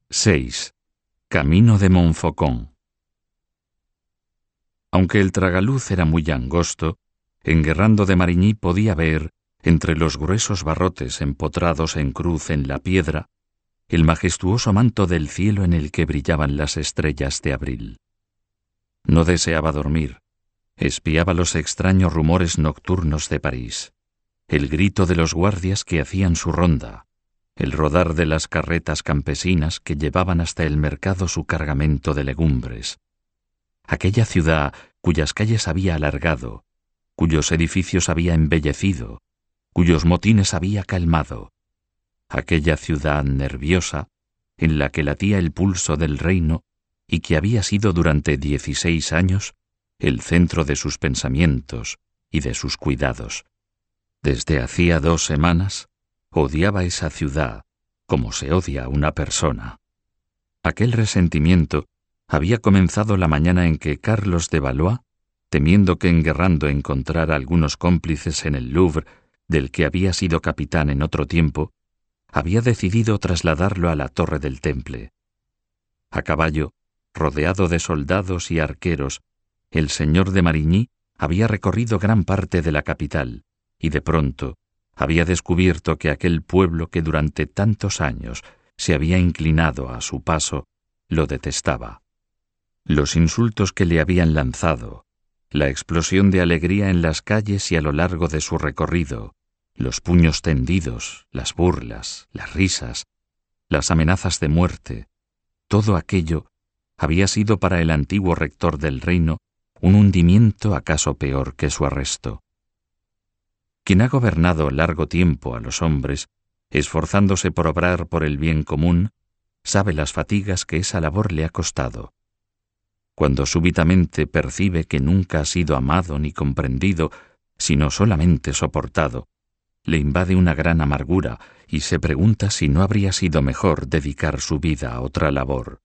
6. Camino de Montfaucon. Aunque el tragaluz era muy angosto, en Guerrando de Marigny podía ver, entre los gruesos barrotes empotrados en cruz en la piedra, el majestuoso manto del cielo en el que brillaban las estrellas de abril. No deseaba dormir, espiaba los extraños rumores nocturnos de París, el grito de los guardias que hacían su ronda, el rodar de las carretas campesinas que llevaban hasta el mercado su cargamento de legumbres. Aquella ciudad cuyas calles había alargado, cuyos edificios había embellecido, cuyos motines había calmado. Aquella ciudad nerviosa en la que latía el pulso del reino y que había sido durante 16 años el centro de sus pensamientos y de sus cuidados. Desde hacía 2 semanas odiaba esa ciudad como se odia a una persona. Aquel resentimiento había comenzado la mañana en que Carlos de Valois, temiendo que en Guerrando encontrara algunos cómplices en el Louvre del que había sido capitán en otro tiempo, había decidido trasladarlo a la torre del Temple. A caballo, rodeado de soldados y arqueros, el señor de Marigny había recorrido gran parte de la capital y de pronto había descubierto que aquel pueblo que durante tantos años se había inclinado a su paso lo detestaba. Los insultos que le habían lanzado, la explosión de alegría en las calles y a lo largo de su recorrido, los puños tendidos, las burlas, las risas, las amenazas de muerte, todo aquello había sido para el antiguo rector del reino un hundimiento acaso peor que su arresto. Quien ha gobernado largo tiempo a los hombres, esforzándose por obrar por el bien común, sabe las fatigas que esa labor le ha costado. Cuando súbitamente percibe que nunca ha sido amado ni comprendido, sino solamente soportado, le invade una gran amargura y se pregunta si no habría sido mejor dedicar su vida a otra labor.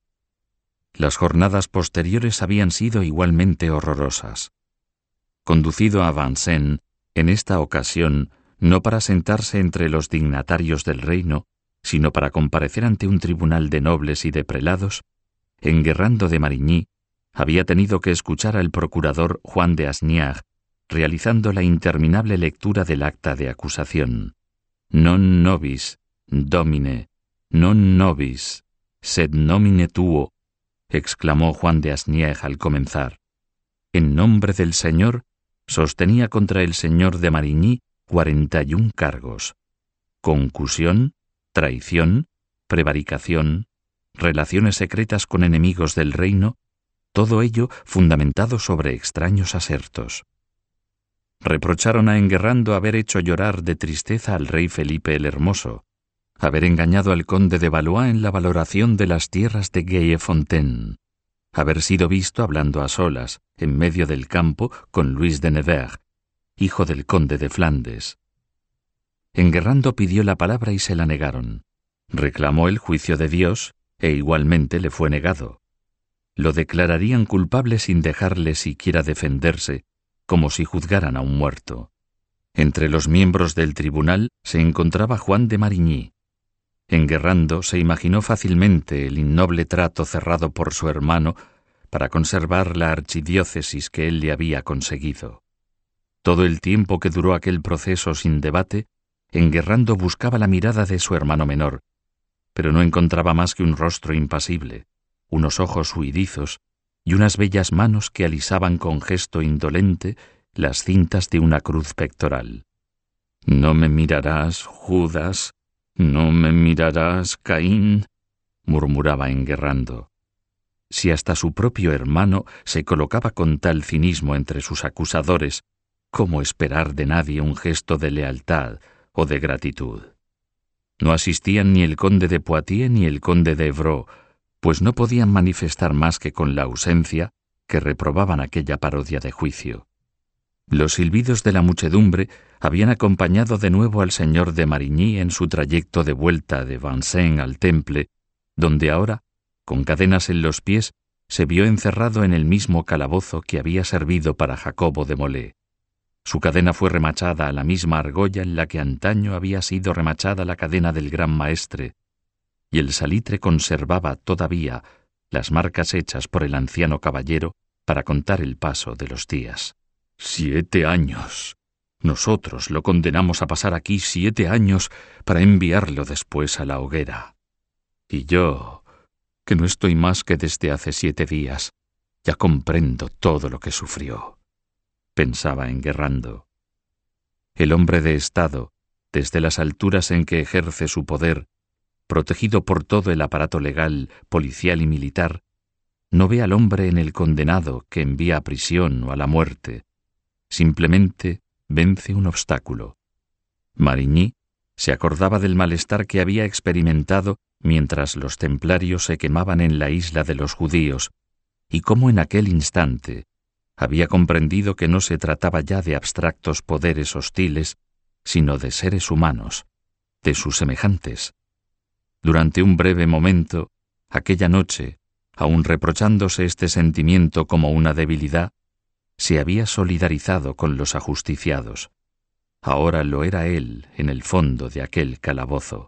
Las jornadas posteriores habían sido igualmente horrorosas. Conducido a Vincennes, en esta ocasión, no para sentarse entre los dignatarios del reino, sino para comparecer ante un tribunal de nobles y de prelados, en Guerrando de Marigny había tenido que escuchar al procurador Juan de Asnières realizando la interminable lectura del acta de acusación. Non nobis, domine, non nobis, sed nomine tuo, exclamó Juan de Asnières al comenzar. En nombre del Señor, sostenía contra el señor de Marigny 41 cargos: concusión, traición, prevaricación, relaciones secretas con enemigos del reino, todo ello fundamentado sobre extraños asertos. Reprocharon a Enguerrando haber hecho llorar de tristeza al rey Felipe el Hermoso, haber engañado al conde de Valois en la valoración de las tierras de Gaillefontaine, haber sido visto hablando a solas, en medio del campo, con Luis de Nevers, hijo del conde de Flandes. Enguerrando pidió la palabra y se la negaron. Reclamó el juicio de Dios e igualmente le fue negado. Lo declararían culpable sin dejarle siquiera defenderse, como si juzgaran a un muerto. Entre los miembros del tribunal se encontraba Juan de Marigny. Enguerrando se imaginó fácilmente el innoble trato cerrado por su hermano para conservar la archidiócesis que él le había conseguido. Todo el tiempo que duró aquel proceso sin debate, Enguerrando buscaba la mirada de su hermano menor, pero no encontraba más que un rostro impasible, unos ojos huidizos y unas bellas manos que alisaban con gesto indolente las cintas de una cruz pectoral. «¿No me mirarás, Judas? ¿No me mirarás, Caín?», murmuraba Enguerrando. Si hasta su propio hermano se colocaba con tal cinismo entre sus acusadores, ¿cómo esperar de nadie un gesto de lealtad o de gratitud? No asistían ni el conde de Poitiers ni el conde de Évreux, pues no podían manifestar más que con la ausencia que reprobaban aquella parodia de juicio. Los silbidos de la muchedumbre habían acompañado de nuevo al señor de Marigny en su trayecto de vuelta de Vincennes al Temple, donde ahora, con cadenas en los pies, se vio encerrado en el mismo calabozo que había servido para Jacobo de Molé. Su cadena fue remachada a la misma argolla en la que antaño había sido remachada la cadena del gran maestre, y el salitre conservaba todavía las marcas hechas por el anciano caballero para contar el paso de los días. 7 años. Nosotros lo condenamos a pasar aquí 7 años para enviarlo después a la hoguera. Y yo, que no estoy más que desde hace 7 días, ya comprendo todo lo que sufrió, pensaba Enguerrando. El hombre de Estado, desde las alturas en que ejerce su poder, protegido por todo el aparato legal, policial y militar, no ve al hombre en el condenado que envía a prisión o a la muerte. Simplemente vence un obstáculo. Marigny se acordaba del malestar que había experimentado mientras los templarios se quemaban en la isla de los judíos, y cómo en aquel instante había comprendido que no se trataba ya de abstractos poderes hostiles, sino de seres humanos, de sus semejantes. Durante un breve momento, aquella noche, aun reprochándose este sentimiento como una debilidad, se había solidarizado con los ajusticiados. Ahora lo era él en el fondo de aquel calabozo.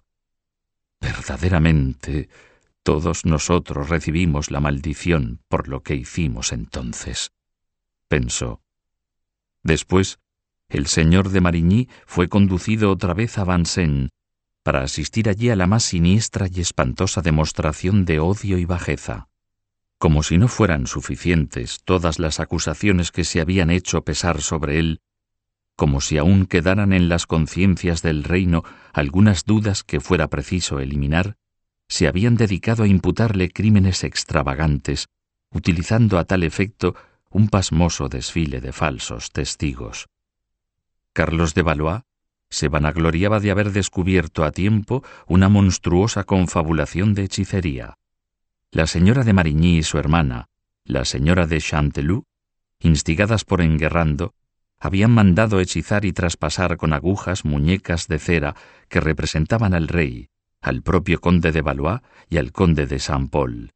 Verdaderamente, todos nosotros recibimos la maldición por lo que hicimos entonces, pensó. Después, el señor de Marigny fue conducido otra vez a Vincennes para asistir allí a la más siniestra y espantosa demostración de odio y bajeza. Como si no fueran suficientes todas las acusaciones que se habían hecho pesar sobre él, como si aún quedaran en las conciencias del reino algunas dudas que fuera preciso eliminar, se habían dedicado a imputarle crímenes extravagantes, utilizando a tal efecto un pasmoso desfile de falsos testigos. Carlos de Valois se vanagloriaba de haber descubierto a tiempo una monstruosa confabulación de hechicería. La señora de Marigny y su hermana, la señora de Chanteloup, instigadas por Enguerrando, habían mandado hechizar y traspasar con agujas muñecas de cera que representaban al rey, al propio conde de Valois y al conde de Saint-Pol.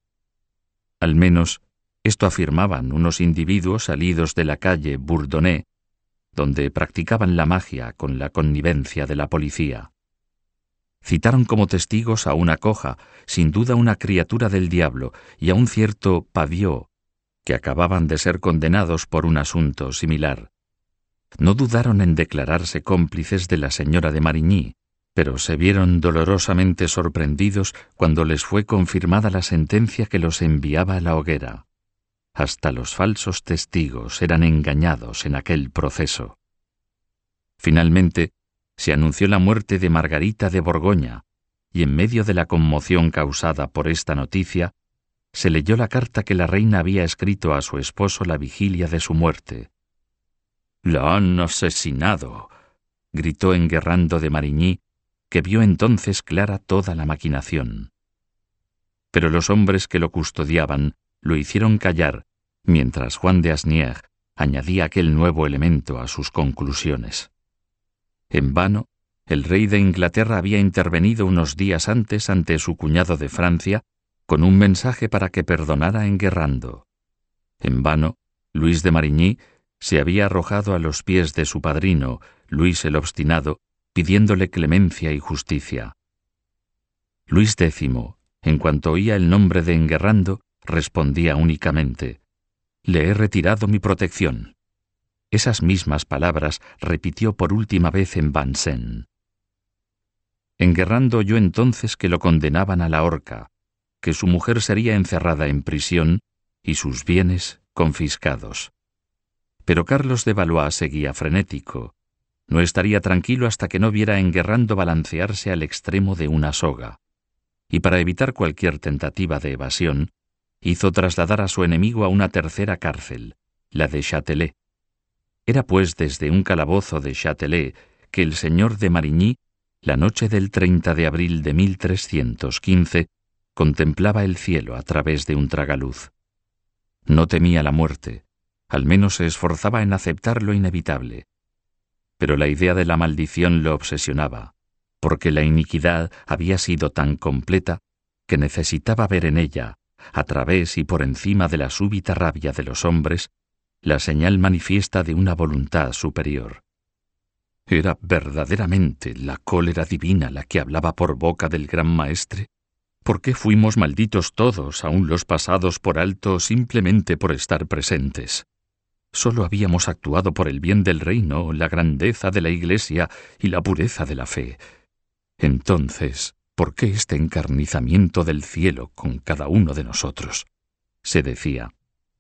Al menos, esto afirmaban unos individuos salidos de la calle Bourdonnais, donde practicaban la magia con la connivencia de la policía. Citaron como testigos a una coja, sin duda una criatura del diablo, y a un cierto Paviot, que acababan de ser condenados por un asunto similar. No dudaron en declararse cómplices de la señora de Marigny, pero se vieron dolorosamente sorprendidos cuando les fue confirmada la sentencia que los enviaba a la hoguera. Hasta los falsos testigos eran engañados en aquel proceso. Finalmente, se anunció la muerte de Margarita de Borgoña, y en medio de la conmoción causada por esta noticia, se leyó la carta que la reina había escrito a su esposo la vigilia de su muerte. «¡La han asesinado!», gritó Enguerrando de Marigny, que vio entonces clara toda la maquinación. Pero los hombres que lo custodiaban lo hicieron callar, mientras Juan de Asnières añadía aquel nuevo elemento a sus conclusiones. En vano, el rey de Inglaterra había intervenido unos días antes ante su cuñado de Francia con un mensaje para que perdonara a Enguerrando. En vano, Luis de Marigny se había arrojado a los pies de su padrino, Luis el Obstinado, pidiéndole clemencia y justicia. Luis X, en cuanto oía el nombre de Enguerrando, respondía únicamente: «Le he retirado mi protección». Esas mismas palabras repitió por última vez en Vincennes. Enguerrando oyó entonces que lo condenaban a la horca, que su mujer sería encerrada en prisión y sus bienes confiscados. Pero Carlos de Valois seguía frenético. No estaría tranquilo hasta que no viera a Enguerrando balancearse al extremo de una soga. Y para evitar cualquier tentativa de evasión, hizo trasladar a su enemigo a una tercera cárcel, la de Châtelet. Era pues desde un calabozo de Châtelet que el señor de Marigny, la noche del 30 de abril de 1315, contemplaba el cielo a través de un tragaluz. No temía la muerte, al menos se esforzaba en aceptar lo inevitable. Pero la idea de la maldición lo obsesionaba, porque la iniquidad había sido tan completa que necesitaba ver en ella, a través y por encima de la súbita rabia de los hombres, la señal manifiesta de una voluntad superior. ¿Era verdaderamente la cólera divina la que hablaba por boca del gran maestre? ¿Por qué fuimos malditos todos, aun los pasados por alto, simplemente por estar presentes? Solo habíamos actuado por el bien del reino, la grandeza de la Iglesia y la pureza de la fe. Entonces, ¿por qué este encarnizamiento del cielo con cada uno de nosotros? Se decía.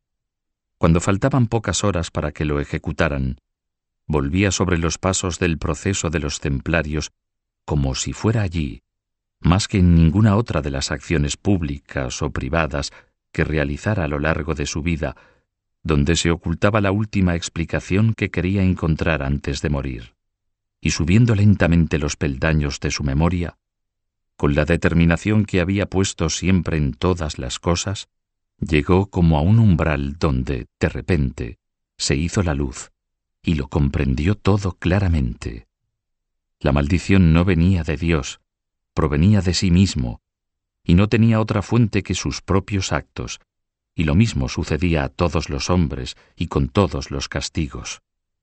Cuando faltaban pocas horas para que lo ejecutaran, volvía sobre los pasos del proceso de los templarios como si fuera allí, más que en ninguna otra de las acciones públicas o privadas que realizara a lo largo de su vida, donde se ocultaba la última explicación que quería encontrar antes de morir. Y subiendo lentamente los peldaños de su memoria, con la determinación que había puesto siempre en todas las cosas, llegó como a un umbral donde, de repente, se hizo la luz, y lo comprendió todo claramente. La maldición no venía de Dios, provenía de sí mismo, y no tenía otra fuente que sus propios actos, y lo mismo sucedía a todos los hombres y con todos los castigos.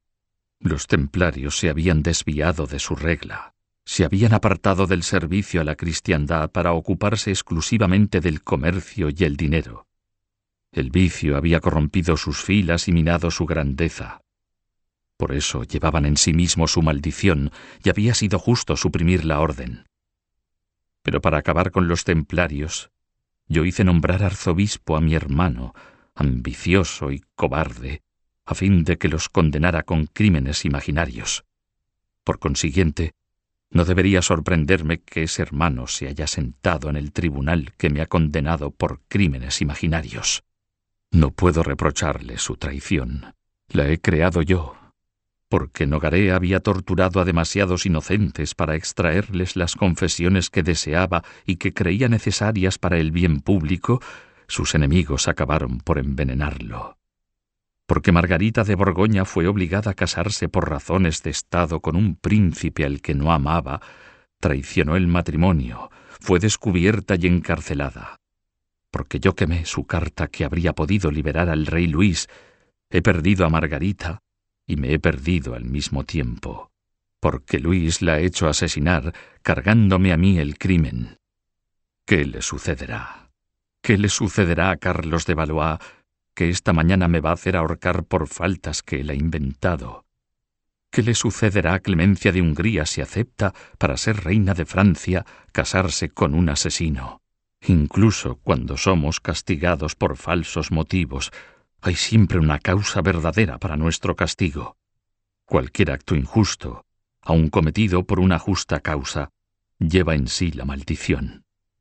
Los templarios se habían desviado de su regla, se habían apartado del servicio a la cristiandad para ocuparse exclusivamente del comercio y el dinero. El vicio había corrompido sus filas y minado su grandeza. Por eso llevaban en sí mismo su maldición y había sido justo suprimir la orden. Pero para acabar con los templarios, yo hice nombrar arzobispo a mi hermano, ambicioso y cobarde, a fin de que los condenara con crímenes imaginarios. Por consiguiente, no debería sorprenderme que ese hermano se haya sentado en el tribunal que me ha condenado por crímenes imaginarios. No puedo reprocharle su traición. La he creado yo, porque Nogaré había torturado a demasiados inocentes para extraerles las confesiones que deseaba y que creía necesarias para el bien público. Sus enemigos acabaron por envenenarlo. Porque Margarita de Borgoña fue obligada a casarse por razones de estado con un príncipe al que no amaba, traicionó el matrimonio, fue descubierta y encarcelada. Porque yo quemé su carta que habría podido liberar al rey Luis, he perdido a Margarita y me he perdido al mismo tiempo, porque Luis la ha hecho asesinar, cargándome a mí el crimen. ¿Qué le sucederá? ¿Qué le sucederá a Carlos de Valois, que esta mañana me va a hacer ahorcar por faltas que él ha inventado? ¿Qué le sucederá a Clemencia de Hungría si acepta, para ser reina de Francia, casarse con un asesino? Incluso cuando somos castigados por falsos motivos, hay siempre una causa verdadera para nuestro castigo. Cualquier acto injusto, aun cometido por una justa causa, lleva en sí la maldición.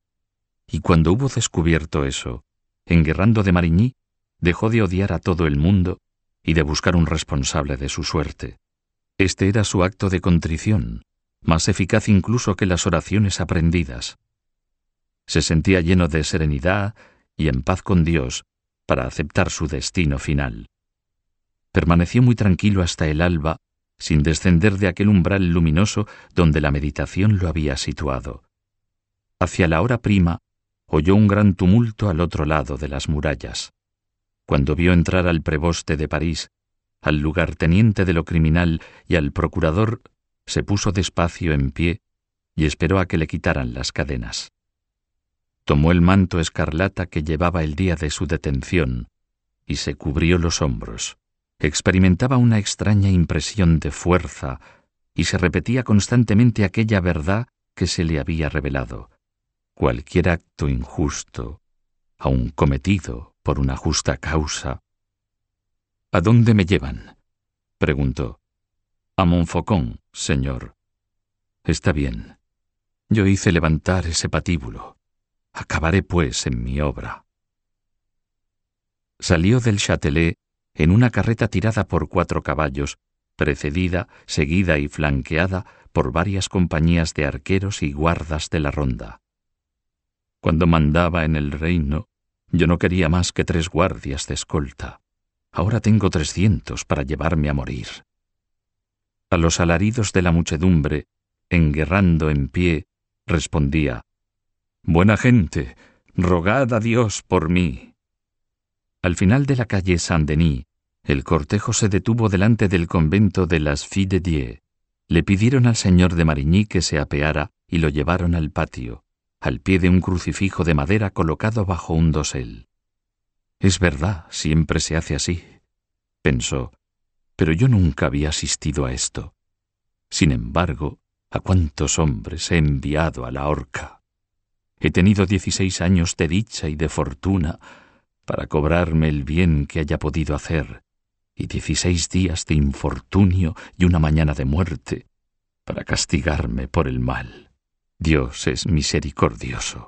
Y cuando hubo descubierto eso, Enguerrando de Marigny dejó de odiar a todo el mundo y de buscar un responsable de su suerte. Este era su acto de contrición, más eficaz incluso que las oraciones aprendidas. Se sentía lleno de serenidad y en paz con Dios para aceptar su destino final. Permaneció muy tranquilo hasta el alba, sin descender de aquel umbral luminoso donde la meditación lo había situado. Hacia la hora prima, oyó un gran tumulto al otro lado de las murallas. Cuando vio entrar al preboste de París, al lugarteniente de lo criminal y al procurador, se puso despacio en pie y esperó a que le quitaran las cadenas. Tomó el manto escarlata que llevaba el día de su detención y se cubrió los hombros. Experimentaba una extraña impresión de fuerza y se repetía constantemente aquella verdad que se le había revelado. Cualquier acto injusto, aun cometido por una justa causa. —¿A dónde me llevan? —preguntó. —A Montfaucon, señor. —Está bien. Yo hice levantar ese patíbulo. Acabaré, pues, en mi obra. Salió del Châtelet en una carreta tirada por 4 caballos, precedida, seguida y flanqueada por varias compañías de arqueros y guardas de la ronda. Cuando mandaba en el reino, yo no quería más que 3 guardias de escolta. Ahora tengo 300 para llevarme a morir. A los alaridos de la muchedumbre, Enguerrando en pie, respondía: «Buena gente, rogad a Dios por mí». Al final de la calle Saint-Denis, el cortejo se detuvo delante del convento de las Filles de Dieu. Le pidieron al señor de Marigny que se apeara y lo llevaron al patio, al pie de un crucifijo de madera colocado bajo un dosel. «Es verdad, siempre se hace así», pensó, «pero yo nunca había asistido a esto. Sin embargo, ¿a cuántos hombres he enviado a la horca? He tenido 16 años de dicha y de fortuna para cobrarme el bien que haya podido hacer, y 16 días de infortunio y una mañana de muerte para castigarme por el mal. Dios es misericordioso».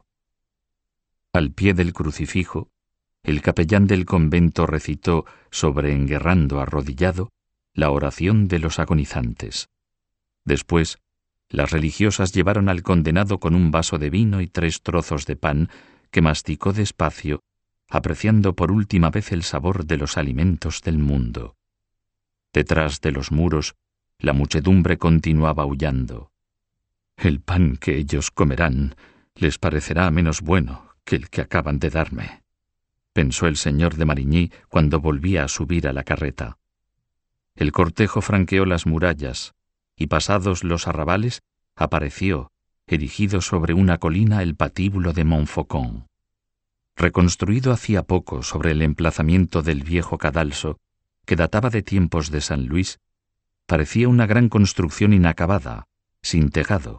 Al pie del crucifijo, el capellán del convento recitó, sobre Enguerrando arrodillado, la oración de los agonizantes. Después, las religiosas llevaron al condenado con un vaso de vino y 3 trozos de pan que masticó despacio, apreciando por última vez el sabor de los alimentos del mundo. Detrás de los muros, la muchedumbre continuaba aullando. «El pan que ellos comerán les parecerá menos bueno que el que acaban de darme», pensó el señor de Marigny cuando volvía a subir a la carreta. El cortejo franqueó las murallas, y pasados los arrabales, apareció, erigido sobre una colina, el patíbulo de Montfaucon. Reconstruido hacía poco sobre el emplazamiento del viejo cadalso, que databa de tiempos de San Luis, parecía una gran construcción inacabada, sin tejado.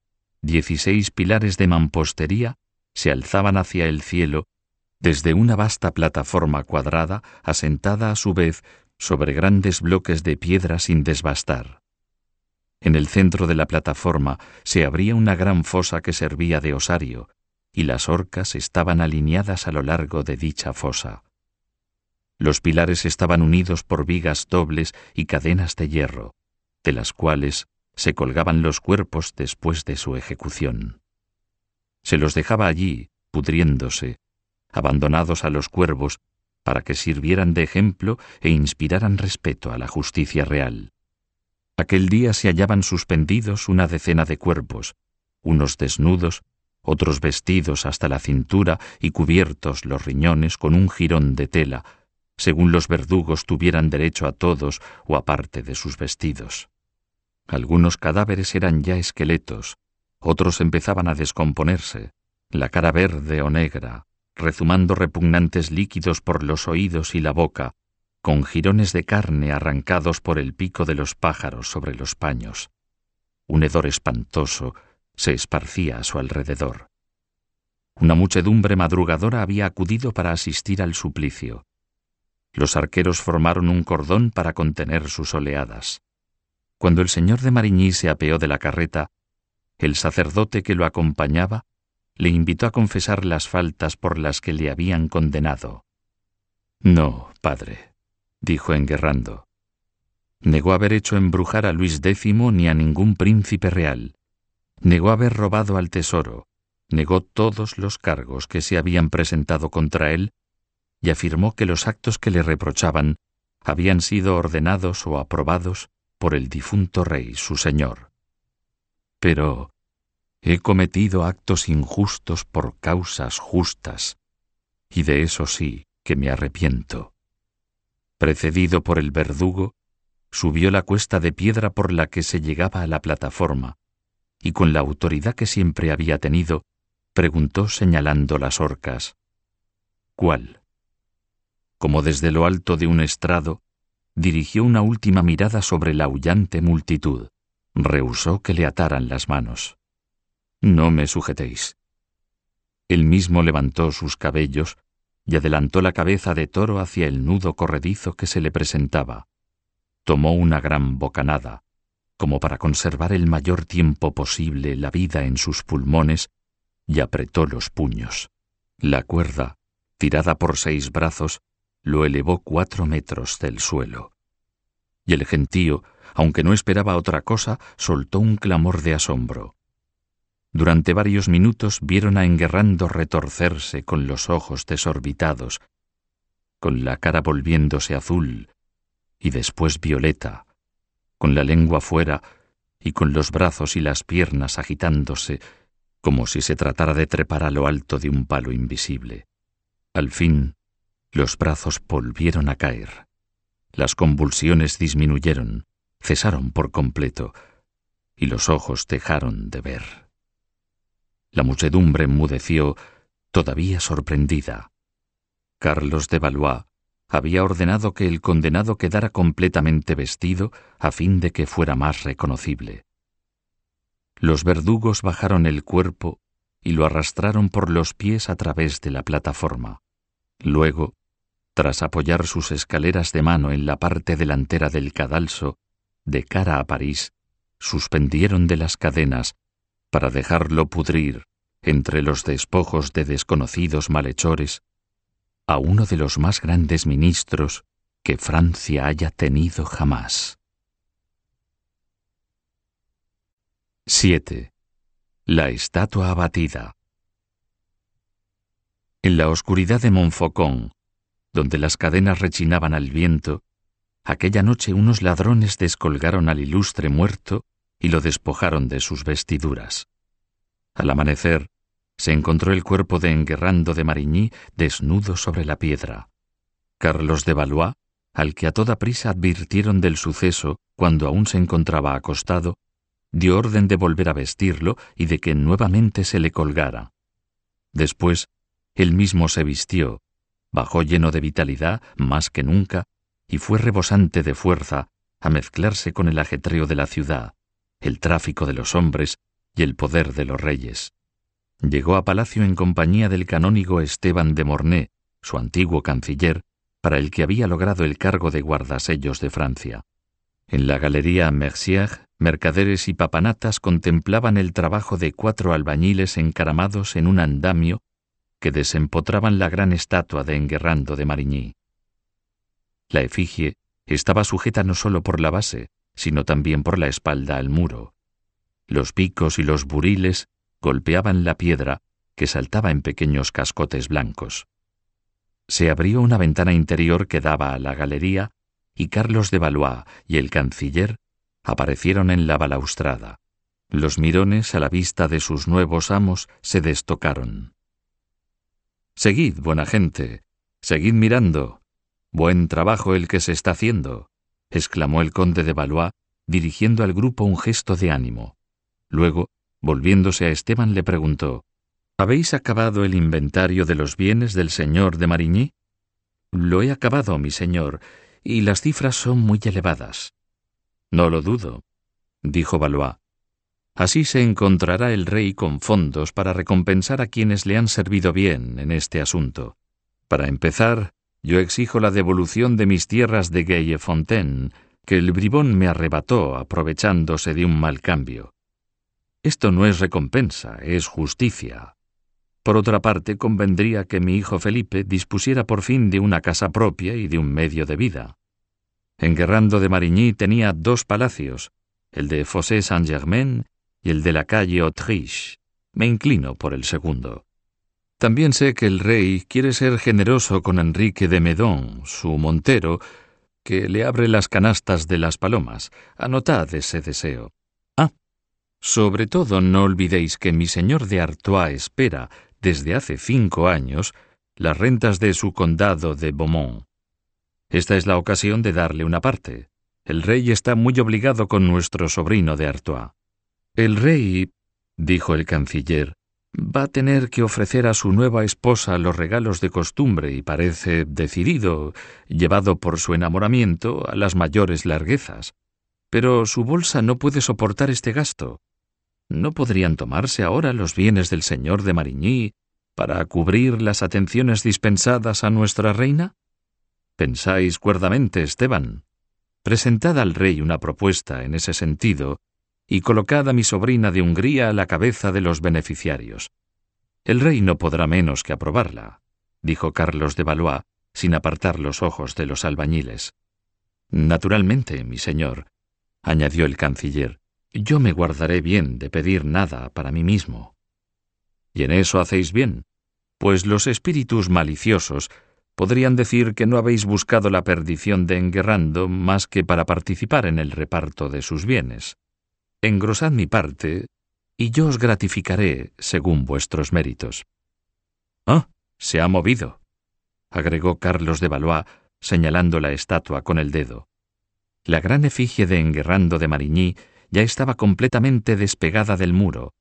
16 pilares de mampostería se alzaban hacia el cielo desde una vasta plataforma cuadrada asentada a su vez sobre grandes bloques de piedra sin desbastar. En el centro de la plataforma se abría una gran fosa que servía de osario, y las horcas estaban alineadas a lo largo de dicha fosa. Los pilares estaban unidos por vigas dobles y cadenas de hierro, de las cuales se colgaban los cuerpos después de su ejecución. Se los dejaba allí, pudriéndose, abandonados a los cuervos, para que sirvieran de ejemplo e inspiraran respeto a la justicia real. Aquel día se hallaban suspendidos una decena de cuerpos, unos desnudos, otros vestidos hasta la cintura y cubiertos los riñones con un jirón de tela, según los verdugos tuvieran derecho a todos o a parte de sus vestidos. Algunos cadáveres eran ya esqueletos, otros empezaban a descomponerse, la cara verde o negra, rezumando repugnantes líquidos por los oídos y la boca, con jirones de carne arrancados por el pico de los pájaros sobre los paños. Un hedor espantoso se esparcía a su alrededor. Una muchedumbre madrugadora había acudido para asistir al suplicio. Los arqueros formaron un cordón para contener sus oleadas. Cuando el señor de Marigny se apeó de la carreta, el sacerdote que lo acompañaba le invitó a confesar las faltas por las que le habían condenado. «No, padre», dijo Enguerrando. «Negó haber hecho embrujar a Luis X ni a ningún príncipe real. Negó haber robado al tesoro. Negó todos los cargos que se habían presentado contra él y afirmó que los actos que le reprochaban habían sido ordenados o aprobados por el difunto rey, su señor. Pero he cometido actos injustos por causas justas, y de eso sí que me arrepiento». Precedido por el verdugo, subió la cuesta de piedra por la que se llegaba a la plataforma, y con la autoridad que siempre había tenido, preguntó señalando las horcas: «¿Cuál?». Como desde lo alto de un estrado, dirigió una última mirada sobre la aullante multitud. Rehusó que le ataran las manos. «No me sujetéis». Él mismo levantó sus cabellos y adelantó la cabeza de toro hacia el nudo corredizo que se le presentaba. Tomó una gran bocanada, como para conservar el mayor tiempo posible la vida en sus pulmones, y apretó los puños. La cuerda, tirada por 6 brazos, lo elevó 4 metros del suelo. Y el gentío, aunque no esperaba otra cosa, soltó un clamor de asombro. Durante varios minutos vieron a Enguerrando retorcerse con los ojos desorbitados, con la cara volviéndose azul y después violeta, con la lengua fuera y con los brazos y las piernas agitándose como si se tratara de trepar a lo alto de un palo invisible. Al fin, los brazos volvieron a caer. Las convulsiones disminuyeron, cesaron por completo, y los ojos dejaron de ver. La muchedumbre enmudeció, todavía sorprendida. Carlos de Valois había ordenado que el condenado quedara completamente vestido a fin de que fuera más reconocible. Los verdugos bajaron el cuerpo y lo arrastraron por los pies a través de la plataforma. Luego, tras apoyar sus escaleras de mano en la parte delantera del cadalso, de cara a París, suspendieron de las cadenas para dejarlo pudrir entre los despojos de desconocidos malhechores a uno de los más grandes ministros que Francia haya tenido jamás. 7. La estatua abatida. En la oscuridad de Montfaucon, donde las cadenas rechinaban al viento, aquella noche unos ladrones descolgaron al ilustre muerto y lo despojaron de sus vestiduras. Al amanecer, se encontró el cuerpo de Enguerrando de Marigny desnudo sobre la piedra. Carlos de Valois, al que a toda prisa advirtieron del suceso cuando aún se encontraba acostado, dio orden de volver a vestirlo y de que nuevamente se le colgara. Después, él mismo se vistió, bajó lleno de vitalidad más que nunca y fue rebosante de fuerza a mezclarse con el ajetreo de la ciudad, el tráfico de los hombres y el poder de los reyes. Llegó a palacio en compañía del canónigo Esteban de Mornay, su antiguo canciller, para el que había logrado el cargo de guardasellos de Francia. En la galería Mercier, mercaderes y papanatas contemplaban el trabajo de 4 albañiles encaramados en un andamio que desempotraban la gran estatua de Enguerrando de Marigny. La efigie estaba sujeta no solo por la base, sino también por la espalda al muro. Los picos y los buriles golpeaban la piedra, que saltaba en pequeños cascotes blancos. Se abrió una ventana interior que daba a la galería, y Carlos de Valois y el canciller aparecieron en la balaustrada. Los mirones, a la vista de sus nuevos amos, se destocaron. «Seguid, buena gente, seguid mirando. Buen trabajo el que se está haciendo», exclamó el conde de Valois, dirigiendo al grupo un gesto de ánimo. Luego, volviéndose a Esteban, le preguntó: «¿Habéis acabado el inventario de los bienes del señor de Marigny?» «Lo he acabado, mi señor, y las cifras son muy elevadas». «No lo dudo», dijo Valois. «Así se encontrará el rey con fondos para recompensar a quienes le han servido bien en este asunto. Para empezar, yo exijo la devolución de mis tierras de Gaillefontaine, que el bribón me arrebató aprovechándose de un mal cambio. Esto no es recompensa, es justicia. Por otra parte, convendría que mi hijo Felipe dispusiera por fin de una casa propia y de un medio de vida. Enguerrando de Marigny tenía 2 palacios, el de Fossé Saint-Germain y el de la calle Autriche. Me inclino por el segundo. También sé que el rey quiere ser generoso con Enrique de Medon, su montero, que le abre las canastas de las palomas. Anotad ese deseo. Sobre todo no olvidéis que mi señor de Artois espera, desde hace 5 años, las rentas de su condado de Beaumont. Esta es la ocasión de darle una parte. El rey está muy obligado con nuestro sobrino de Artois. El rey, dijo el canciller, va a tener que ofrecer a su nueva esposa los regalos de costumbre y parece decidido, llevado por su enamoramiento, a las mayores larguezas. Pero su bolsa no puede soportar este gasto. ¿No podrían tomarse ahora los bienes del señor de Marigny para cubrir las atenciones dispensadas a nuestra reina? Pensáis cuerdamente, Esteban. Presentad al rey una propuesta en ese sentido y colocad a mi sobrina de Hungría a la cabeza de los beneficiarios. El rey no podrá menos que aprobarla, dijo Carlos de Valois, sin apartar los ojos de los albañiles. Naturalmente, mi señor, añadió el canciller, yo me guardaré bien de pedir nada para mí mismo. Y en eso hacéis bien, pues los espíritus maliciosos podrían decir que no habéis buscado la perdición de Enguerrando más que para participar en el reparto de sus bienes. Engrosad mi parte, y yo os gratificaré según vuestros méritos. «Ah, se ha movido», agregó Carlos de Valois, señalando la estatua con el dedo. La gran efigie de Enguerrando de Marigny ya estaba completamente despegada del muro,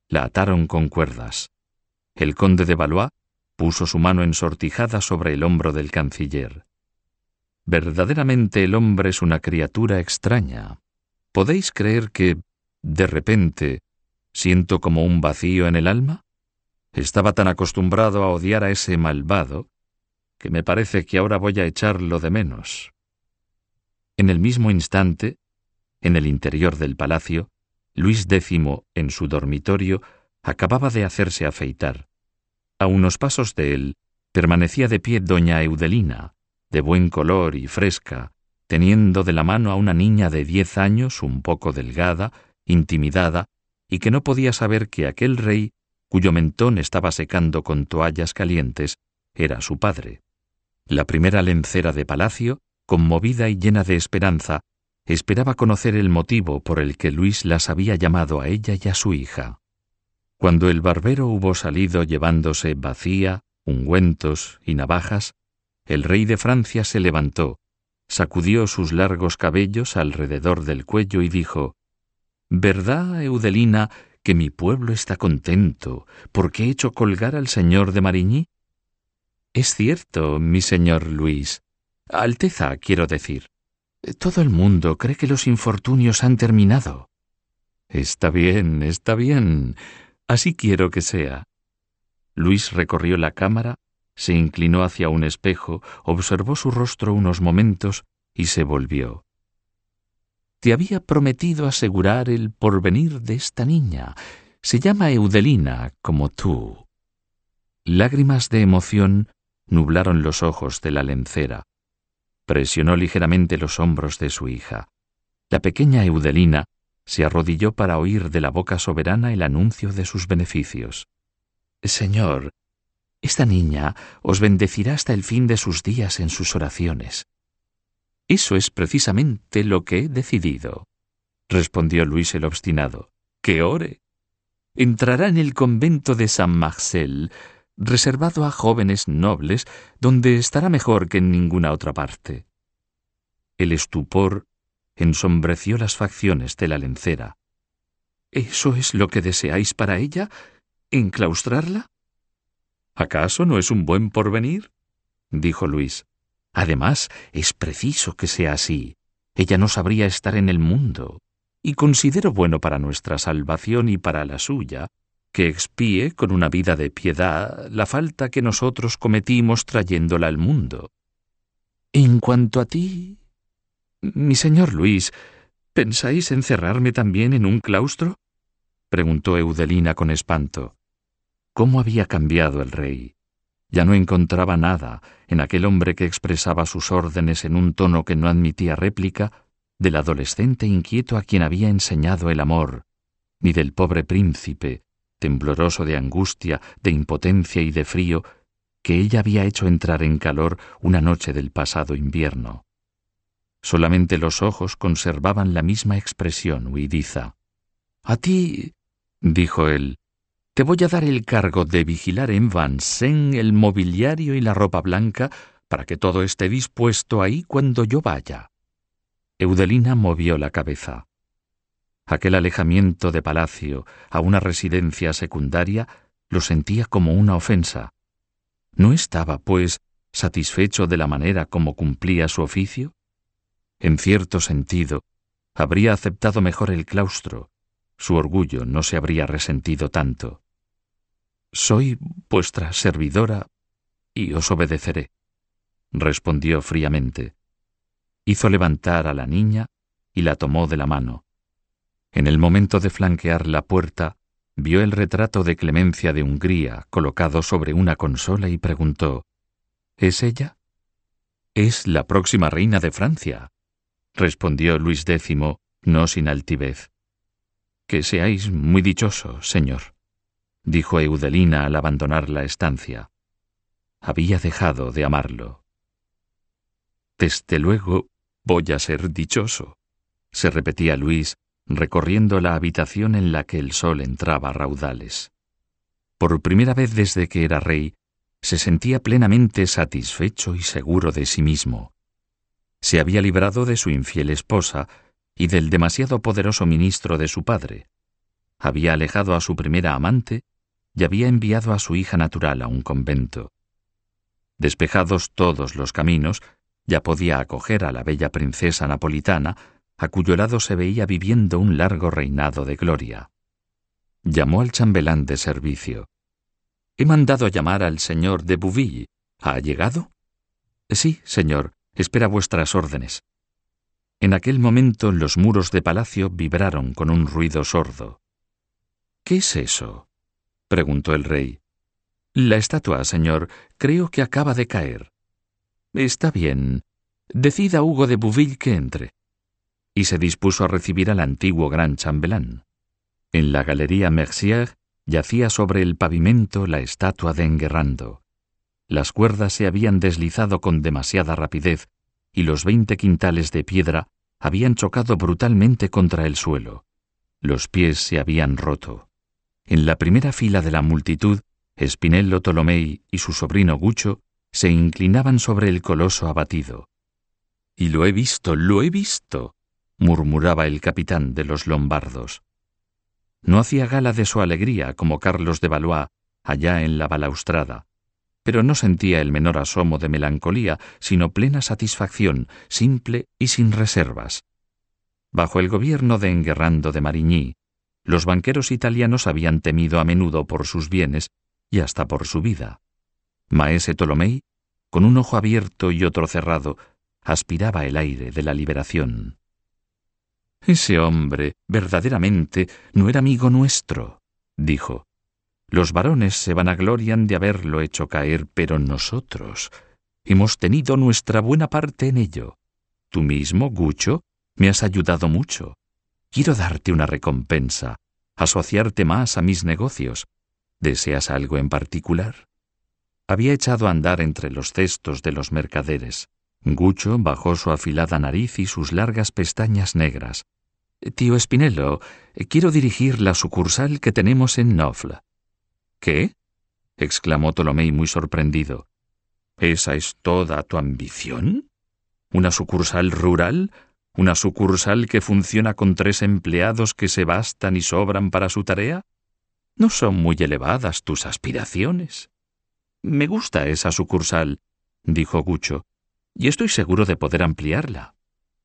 La ataron con cuerdas. El conde de Valois puso su mano ensortijada sobre el hombro del canciller. Verdaderamente el hombre es una criatura extraña. ¿Podéis creer que, de repente, siento como un vacío en el alma? Estaba tan acostumbrado a odiar a ese malvado que me parece que ahora voy a echarlo de menos. En el mismo instante, en el interior del palacio, Luis X, en su dormitorio, acababa de hacerse afeitar. A unos pasos de él permanecía de pie doña Eudelina, de buen color y fresca, teniendo de la mano a una niña de 10 años, un poco delgada, intimidada, y que no podía saber que aquel rey, cuyo mentón estaba secando con toallas calientes, era su padre. La primera lencera de palacio, conmovida y llena de esperanza, esperaba conocer el motivo por el que Luis las había llamado a ella y a su hija. Cuando el barbero hubo salido llevándose bacía, ungüentos y navajas, el rey de Francia se levantó, sacudió sus largos cabellos alrededor del cuello y dijo: «¿Verdad, Eudelina, que mi pueblo está contento porque he hecho colgar al señor de Marigny?» «Es cierto, mi señor Luis. Alteza, quiero decir. Todo el mundo cree que los infortunios han terminado». Está bien, así quiero que sea». Luis recorrió la cámara, se inclinó hacia un espejo, observó su rostro unos momentos y se volvió. «Te había prometido asegurar el porvenir de esta niña. Se llama Eudelina, como tú». Lágrimas de emoción nublaron los ojos de la lencera. Presionó ligeramente los hombros de su hija. La pequeña Eudelina se arrodilló para oír de la boca soberana el anuncio de sus beneficios. «Señor, esta niña os bendecirá hasta el fin de sus días en sus oraciones». «Eso es precisamente lo que he decidido», respondió Luis el obstinado. «Que ore. Entrará en el convento de San Marcel, reservado a jóvenes nobles, donde estará mejor que en ninguna otra parte». El estupor ensombreció las facciones de la lencera. «¿Eso es lo que deseáis para ella? ¿Enclaustrarla?» «¿Acaso no es un buen porvenir?», dijo Luis. «Además, es preciso que sea así. Ella no sabría estar en el mundo, y considero bueno para nuestra salvación y para la suya que expíe con una vida de piedad la falta que nosotros cometimos trayéndola al mundo. En cuanto a ti, mi señor Luis, ¿pensáis encerrarme también en un claustro?», preguntó Eudelina con espanto. ¿Cómo había cambiado el rey? Ya no encontraba nada en aquel hombre que expresaba sus órdenes en un tono que no admitía réplica del adolescente inquieto a quien había enseñado el amor, ni del pobre príncipe, tembloroso de angustia, de impotencia y de frío, que ella había hecho entrar en calor una noche del pasado invierno. Solamente los ojos conservaban la misma expresión huidiza. «A ti», dijo él, «te voy a dar el cargo de vigilar en Vincennes el mobiliario y la ropa blanca para que todo esté dispuesto ahí cuando yo vaya». Eudelina movió la cabeza. Aquel alejamiento de palacio a una residencia secundaria lo sentía como una ofensa. ¿No estaba, pues, satisfecho de la manera como cumplía su oficio? En cierto sentido, habría aceptado mejor el claustro. Su orgullo no se habría resentido tanto. «Soy vuestra servidora y os obedeceré», respondió fríamente. Hizo levantar a la niña y la tomó de la mano. En el momento de flanquear la puerta, vio el retrato de Clemencia de Hungría colocado sobre una consola y preguntó: «¿Es ella?». «Es la próxima reina de Francia», respondió Luis X, no sin altivez. «Que seáis muy dichoso, señor», dijo Eudelina al abandonar la estancia. Había dejado de amarlo. «Desde luego voy a ser dichoso», se repetía Luis, recorriendo la habitación en la que el sol entraba a raudales. Por primera vez desde que era rey, se sentía plenamente satisfecho y seguro de sí mismo. Se había librado de su infiel esposa y del demasiado poderoso ministro de su padre. había alejado a su primera amante y había enviado a su hija natural a un convento. Despejados todos los caminos, ya podía acoger a la bella princesa napolitana, a cuyo lado se veía viviendo un largo reinado de gloria. Llamó al chambelán de servicio. «He mandado llamar al señor de Bouville. ¿Ha llegado?» «Sí, señor. Espera vuestras órdenes». En aquel momento los muros de palacio vibraron con un ruido sordo. «¿Qué es eso?», preguntó el rey. «La estatua, señor. Creo que acaba de caer». «Está bien. Decid a Hugo de Bouville que entre». Y se dispuso a recibir al antiguo gran chambelán. En la galería Mercier yacía sobre el pavimento la estatua de Enguerrando. Las cuerdas se habían deslizado con demasiada rapidez y los 20 quintales de piedra habían chocado brutalmente contra el suelo. Los pies se habían roto. En la primera fila de la multitud, Spinello Tolomei y su sobrino Guccio se inclinaban sobre el coloso abatido. «Y lo he visto, murmuraba el capitán de los lombardos. No hacía gala de su alegría como Carlos de Valois allá en la balaustrada, pero no sentía el menor asomo de melancolía, sino plena satisfacción, simple y sin reservas. Bajo el gobierno de Enguerrando de Marigny, los banqueros italianos habían temido a menudo por sus bienes y hasta por su vida. Maese Tolomei, con un ojo abierto y otro cerrado, aspiraba el aire de la liberación. «Ese hombre, verdaderamente, no era amigo nuestro», dijo. «Los varones se vanaglorian de haberlo hecho caer, pero nosotros hemos tenido nuestra buena parte en ello. Tú mismo, Guccio, me has ayudado mucho. Quiero darte una recompensa, asociarte más a mis negocios. ¿Deseas algo en particular?» Había echado a andar entre los cestos de los mercaderes. Guccio bajó su afilada nariz y sus largas pestañas negras. «Tío Spinello, quiero dirigir la sucursal que tenemos en Nofle». «¿Qué?», exclamó Tolomei muy sorprendido. «¿Esa es toda tu ambición? ¿Una sucursal rural? ¿Una sucursal que funciona con 3 empleados que se bastan y sobran para su tarea? ¿No son muy elevadas tus aspiraciones?» «Me gusta esa sucursal», dijo Guccio, «y estoy seguro de poder ampliarla».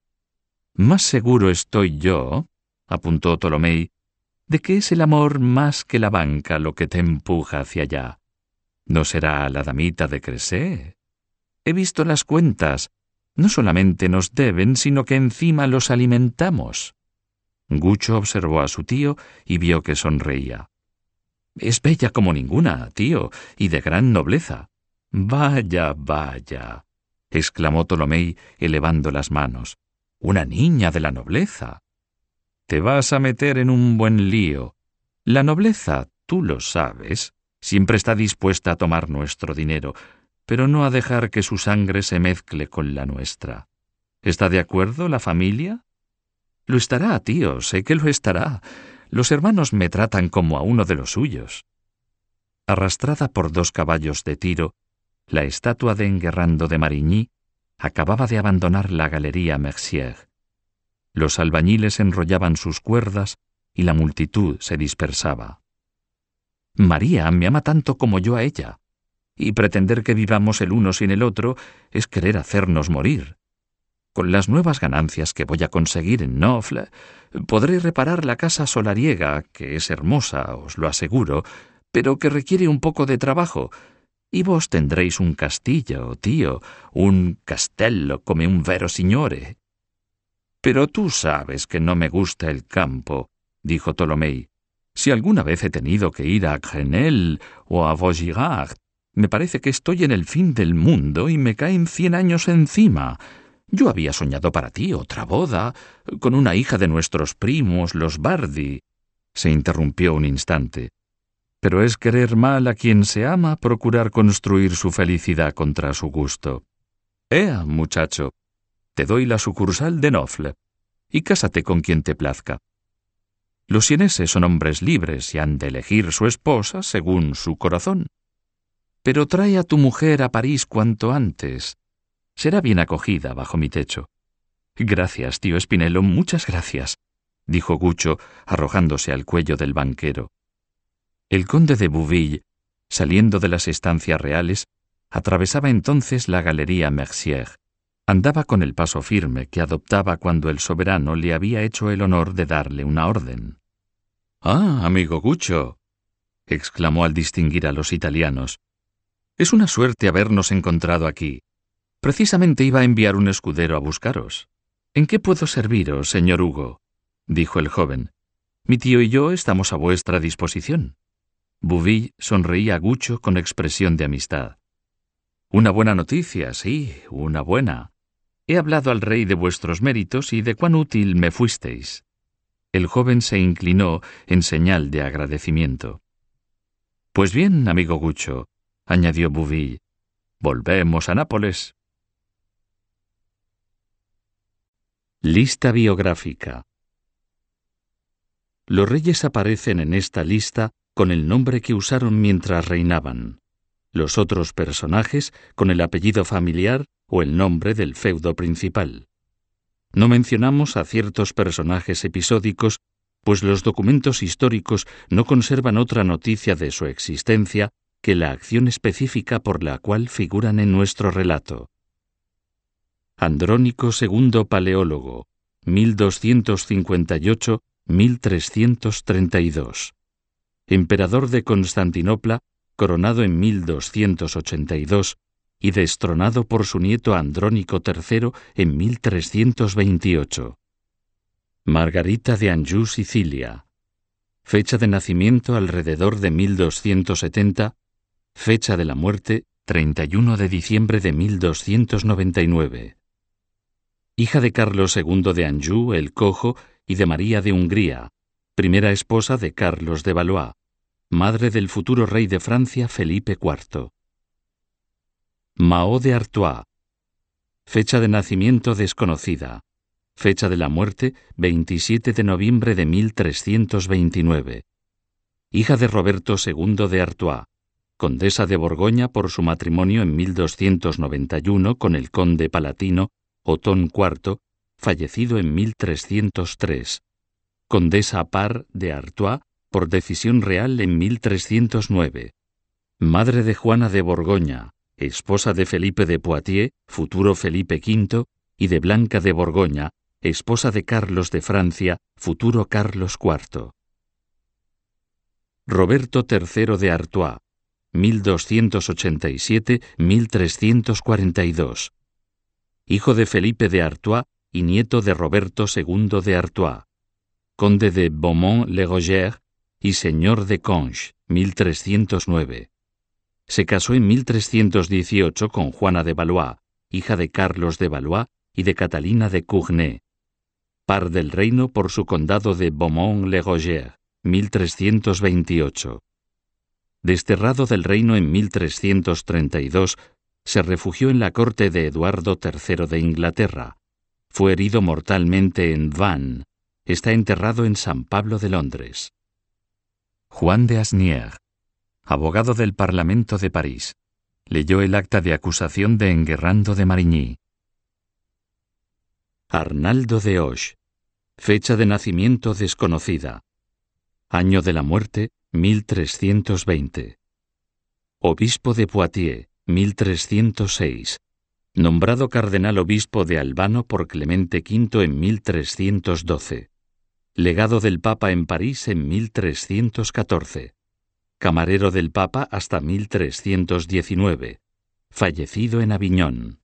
«Más seguro estoy yo», apuntó Tolomei, «de que es el amor más que la banca lo que te empuja hacia allá. ¿No será la damita de Cressé? He visto las cuentas. No solamente nos deben, sino que encima los alimentamos». Guccio observó a su tío y vio que sonreía. «Es bella como ninguna, tío, y de gran nobleza». «Vaya, vaya», exclamó Tolomei elevando las manos. «Una niña de la nobleza. Te vas a meter en un buen lío. La nobleza, tú lo sabes, siempre está dispuesta a tomar nuestro dinero, pero no a dejar que su sangre se mezcle con la nuestra. ¿Está de acuerdo la familia?» «Lo estará, tío, sé que lo estará. Los hermanos me tratan como a uno de los suyos». Arrastrada por 2 caballos de tiro, la estatua de Enguerrando de Marigny acababa de abandonar la galería Mercier. Los albañiles enrollaban sus cuerdas y la multitud se dispersaba. «María me ama tanto como yo a ella, y pretender que vivamos el uno sin el otro es querer hacernos morir. Con las nuevas ganancias que voy a conseguir en Nofle, podré reparar la casa solariega, que es hermosa, os lo aseguro, pero que requiere un poco de trabajo. Y vos tendréis un castillo, tío, un castello come un vero signore». «Pero tú sabes que no me gusta el campo», dijo Tolomei. «Si alguna vez he tenido que ir a Grenelle o a Vaugirard, me parece que estoy en el fin del mundo y me caen 100 años encima. Yo había soñado para ti otra boda, con una hija de nuestros primos, los Bardi». Se interrumpió un instante. «Pero es querer mal a quien se ama procurar construir su felicidad contra su gusto. Ea, muchacho, te doy la sucursal de Nofle, y cásate con quien te plazca. Los sieneses son hombres libres y han de elegir su esposa según su corazón. Pero trae a tu mujer a París cuanto antes. Será bien acogida bajo mi techo». «Gracias, tío Spinello, muchas gracias. dijo Gucho, arrojándose al cuello del banquero. El conde de Bouville, saliendo de las estancias reales, atravesaba entonces la galería Mercier. Andaba con el paso firme que adoptaba cuando el soberano le había hecho el honor de darle una orden. «Ah, amigo Gucho», exclamó al distinguir a los italianos, «es una suerte habernos encontrado aquí. Precisamente iba a enviar un escudero a buscaros». «¿En qué puedo serviros, señor Hugo?», dijo el joven. «Mi tío y yo estamos a vuestra disposición». Bouville sonreía a Gucho con expresión de amistad. «Una buena noticia, sí, una buena. He hablado al rey de vuestros méritos y de cuán útil me fuisteis». El joven se inclinó en señal de agradecimiento. «Pues bien, amigo Gucho», añadió Bouville, «volvemos a Nápoles». Lista biográfica. Los reyes aparecen en esta lista con el nombre que usaron mientras reinaban. Los otros personajes con el apellido familiar o el nombre del feudo principal. No mencionamos a ciertos personajes episódicos, pues los documentos históricos no conservan otra noticia de su existencia que la acción específica por la cual figuran en nuestro relato. Andrónico II Paleólogo, 1258-1332. Emperador de Constantinopla, coronado en 1282 y destronado por su nieto Andrónico III en 1328. Margarita de Anjou, Sicilia. Fecha de nacimiento alrededor de 1270, fecha de la muerte 31 de diciembre de 1299. Hija de Carlos II de Anjou, el Cojo, y de María de Hungría, primera esposa de Carlos de Valois, madre del futuro rey de Francia Felipe IV. Mao de Artois. Fecha de nacimiento desconocida. Fecha de la muerte 27 de noviembre de 1329. Hija de Roberto II de Artois, condesa de Borgoña por su matrimonio en 1291 con el conde palatino Otón IV, fallecido en 1303. Condesa par de Artois por decisión real en 1309. Madre de Juana de Borgoña, esposa de Felipe de Poitiers, futuro Felipe V, y de Blanca de Borgoña, esposa de Carlos de Francia, futuro Carlos IV. Roberto III de Artois, 1287-1342. Hijo de Felipe de Artois y nieto de Roberto II de Artois, conde de Beaumont-le-Roger y señor de Conches, 1309. Se casó en 1318 con Juana de Valois, hija de Carlos de Valois y de Catalina de Cournet, par del reino por su condado de Beaumont-le-Roger, 1328. Desterrado del reino en 1332, se refugió en la corte de Eduardo III de Inglaterra. Fue herido mortalmente en Vannes. Está enterrado en San Pablo de Londres. Juan de Asnières, abogado del Parlamento de París, leyó el acta de acusación de Enguerrando de Marigny. Arnaldo de Auch, fecha de nacimiento desconocida. Año de la muerte, 1320. Obispo de Poitiers, 1306. Nombrado cardenal obispo de Albano por Clemente V en 1312. Legado del Papa en París en 1314. Camarero del Papa hasta 1319. Fallecido en Aviñón.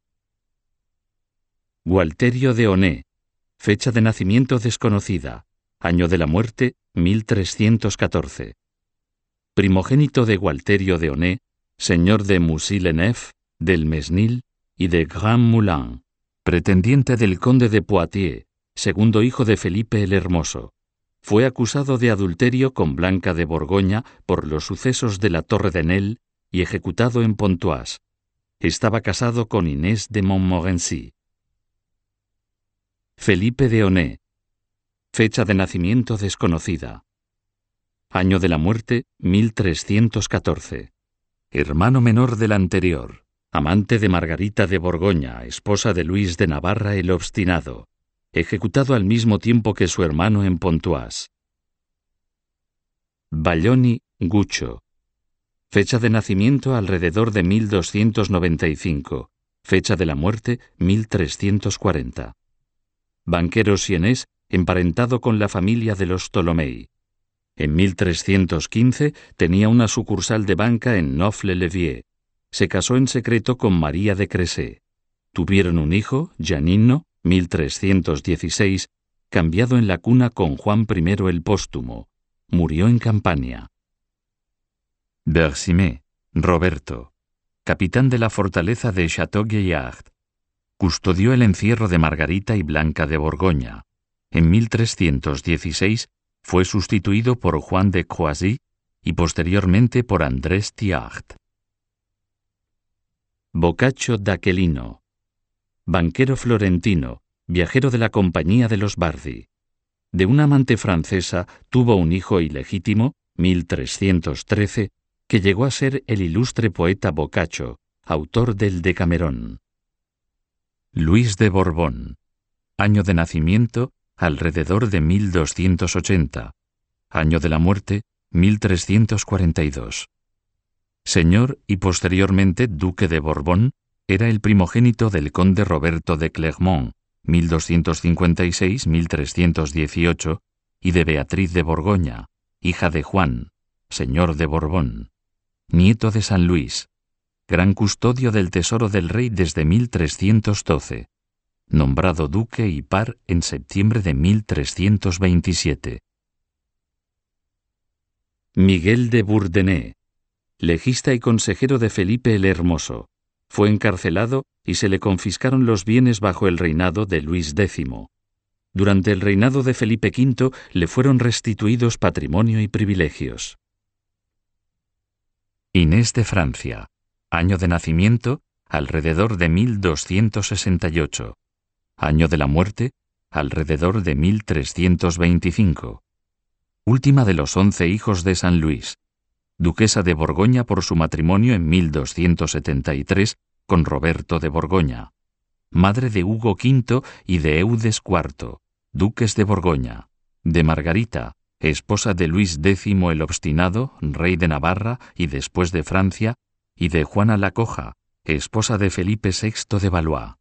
Gualterio de Onay, fecha de nacimiento desconocida. Año de la muerte, 1314. Primogénito de Gualterio de Onay, señor de Moussy-le-Neuf, del Mesnil y de Grand Moulin, pretendiente del conde de Poitiers, segundo hijo de Felipe el Hermoso. Fue acusado de adulterio con Blanca de Borgoña por los sucesos de la Torre de Nesle y ejecutado en Pontoise. Estaba casado con Inés de Montmorency. Felipe de Onay, fecha de nacimiento desconocida. Año de la muerte, 1314. Hermano menor del anterior, amante de Margarita de Borgoña, esposa de Luis de Navarra el Obstinado. ejecutado al mismo tiempo que su hermano en Pontoise. Baglioni, Guccio. Fecha de nacimiento alrededor de 1295. Fecha de la muerte 1340. Banquero sienés emparentado con la familia de los Tolomei. En 1315 tenía una sucursal de banca en Neaufle-l'Evier. Se casó en secreto con María de Cressé. Tuvieron un hijo, Giannino, 1316, cambiado en la cuna con Juan I el Póstumo. Murió en Campania. Bersimé, Roberto. Capitán de la fortaleza de Château-Gaillard. Custodió el encierro de Margarita y Blanca de Borgoña. En 1316 fue sustituido por Juan de Croisy y posteriormente por Andrés Thiard. Boccaccio d'Aquilino. Banquero florentino, viajero de la Compañía de los Bardi. De una amante francesa tuvo un hijo ilegítimo, 1313, que llegó a ser el ilustre poeta Boccaccio, autor del Decamerón. Luis de Borbón. Año de nacimiento, alrededor de 1280. Año de la muerte, 1342. Señor y posteriormente duque de Borbón, era el primogénito del conde Roberto de Clermont, 1256-1318, y de Beatriz de Borgoña, hija de Juan, señor de Borbón. Nieto de San Luis, gran custodio del tesoro del rey desde 1312, nombrado duque y par en septiembre de 1327. Miguel de Bourdeney, legista y consejero de Felipe el Hermoso, fue encarcelado y se le confiscaron los bienes bajo el reinado de Luis X. Durante el reinado de Felipe V le fueron restituidos patrimonio y privilegios. Inés de Francia. Año de nacimiento, alrededor de 1268. Año de la muerte, alrededor de 1325. Última de los 11 hijos de San Luis. Duquesa de Borgoña por su matrimonio en 1273 con Roberto de Borgoña. Madre de Hugo V y de Eudes IV, duques de Borgoña. De Margarita, esposa de Luis X el Obstinado, rey de Navarra y después de Francia, y de Juana la Coja, esposa de Felipe VI de Valois.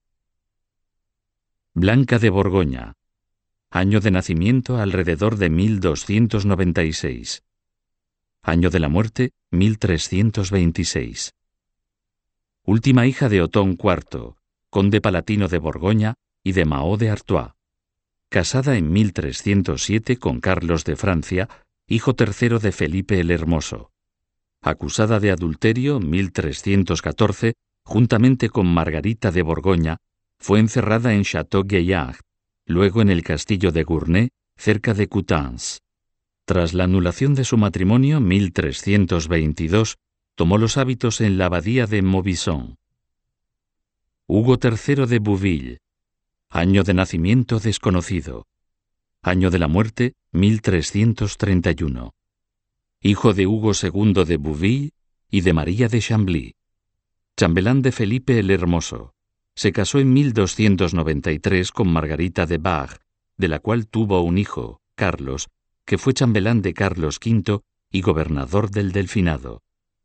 Blanca de Borgoña. Año de nacimiento alrededor de 1296. Año de la muerte 1326. Última hija de Otón IV, conde palatino de Borgoña y de Mao de Artois. Casada en 1307 con Carlos de Francia, hijo tercero de Felipe el Hermoso. Acusada de adulterio 1314, juntamente con Margarita de Borgoña, fue encerrada en Château-Gaillard, luego en el castillo de Gournay, cerca de Coutances. Tras la anulación de su matrimonio 1322, tomó los hábitos en la abadía de Maubuisson. Hugo III de Bouville. Año de nacimiento desconocido. Año de la muerte 1331. Hijo de Hugo II de Bouville y de María de Chambly. Chambelán de Felipe el Hermoso. Se casó en 1293 con Margarita de Bar, de la cual tuvo un hijo, Carlos, que fue chambelán de Carlos V y gobernador del Delfinado.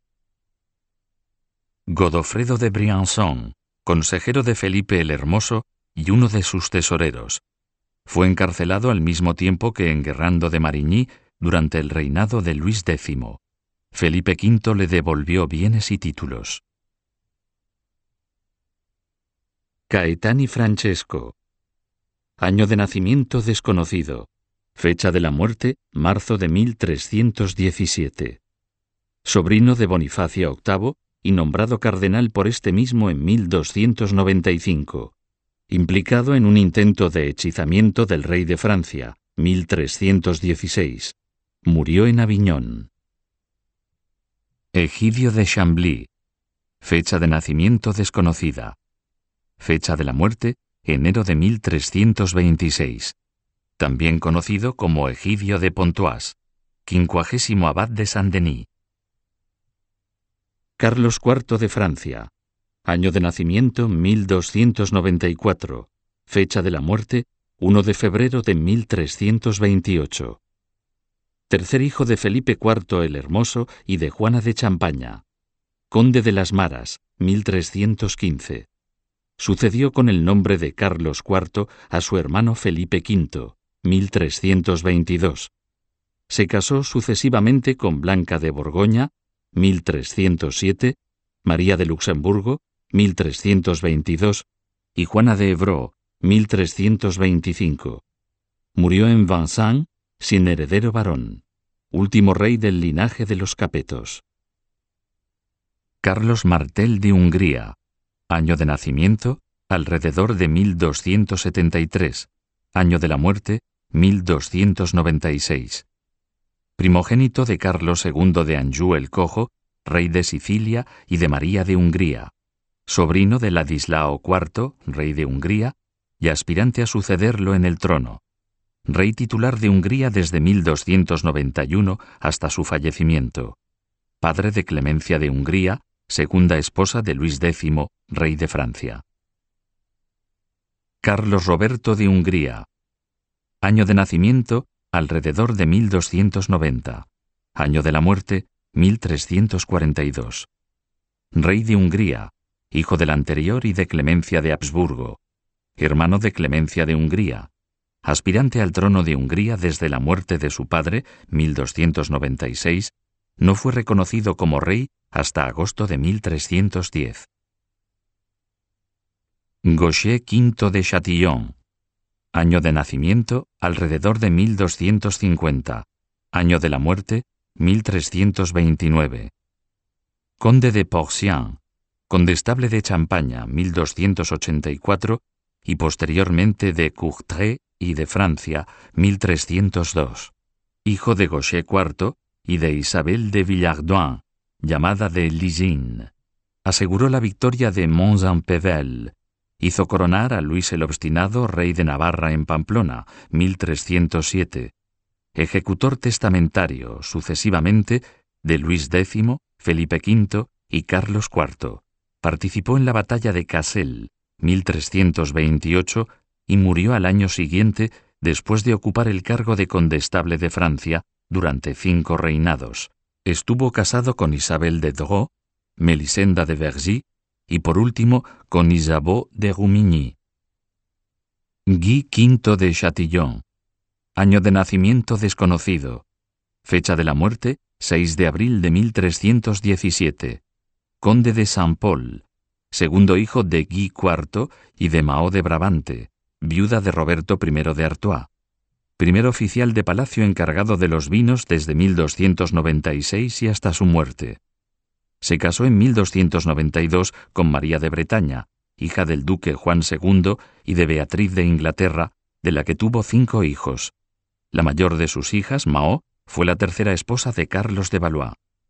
Godofredo de Briançon, consejero de Felipe el Hermoso y uno de sus tesoreros. Fue encarcelado al mismo tiempo que Enguerrando de Marigny durante el reinado de Luis X. Felipe V le devolvió bienes y títulos. Caetani Francesco. Año de nacimiento desconocido. Fecha de la muerte, marzo de 1317. Sobrino de Bonifacio VIII y nombrado cardenal por este mismo en 1295. Implicado en un intento de hechizamiento del rey de Francia, 1316. Murió en Aviñón. Egidio de Chambly. Fecha de nacimiento desconocida. Fecha de la muerte, enero de 1326. También conocido como Egidio de Pontoise, 50º abad de Saint-Denis. Carlos IV de Francia. Año de nacimiento 1294. Fecha de la muerte 1 de febrero de 1328. Tercer hijo de Felipe IV el Hermoso y de Juana de Champaña. Conde de las Maras, 1315. Sucedió con el nombre de Carlos IV a su hermano Felipe V, 1322. Se casó sucesivamente con Blanca de Borgoña, 1307, María de Luxemburgo, 1322, y Juana de Évreux, 1325. Murió en Vincennes sin heredero varón, último rey del linaje de los Capetos. Carlos Martel de Hungría. Año de nacimiento, alrededor de 1273. Año de la muerte, 1296. Primogénito de Carlos II de Anjou el Cojo, rey de Sicilia y de María de Hungría. Sobrino de Ladislao IV, rey de Hungría, y aspirante a sucederlo en el trono. Rey titular de Hungría desde 1291 hasta su fallecimiento. Padre de Clemencia de Hungría, segunda esposa de Luis X, rey de Francia. Carlos Roberto de Hungría. Año de nacimiento, alrededor de 1290. Año de la muerte, 1342. Rey de Hungría, hijo del anterior y de Clemencia de Habsburgo. Hermano de Clemencia de Hungría. Aspirante al trono de Hungría desde la muerte de su padre, 1296, no fue reconocido como rey hasta agosto de 1310. Gaucher V de Châtillon. Año de nacimiento, alrededor de 1250. Año de la muerte, 1329. Conde de Porcian, condestable de Champaña, 1284, y posteriormente de Courtrai y de Francia, 1302. Hijo de Gaucher IV y de Isabel de Villardoin, llamada de Ligine. Aseguró la victoria de Mons-en-Pévèle. Hizo coronar a Luis el Obstinado, rey de Navarra en Pamplona, 1307. Ejecutor testamentario, sucesivamente, de Luis X, Felipe V y Carlos IV. Participó en la batalla de Cassel, 1328, y murió al año siguiente después de ocupar el cargo de condestable de Francia durante 5 reinados. Estuvo casado con Isabel de Dreux, Melisenda de Vergy, y por último con Isabeau de Rumigny. Guy V de Châtillon. Año de nacimiento desconocido. Fecha de la muerte, 6 de abril de 1317. Conde de Saint-Paul, segundo hijo de Guy IV y de Mao de Brabante, viuda de Roberto I de Artois. Primer oficial de palacio encargado de los vinos desde 1296 y hasta su muerte. Se casó en 1292 con María de Bretaña, hija del duque Juan II y de Beatriz de Inglaterra, de la que tuvo 5 hijos. La mayor de sus hijas, Mao, fue la tercera esposa de Carlos de Valois.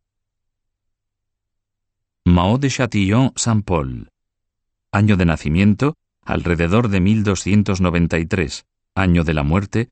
Mao de Châtillon-Saint-Paul. Año de nacimiento, alrededor de 1293. Año de la muerte,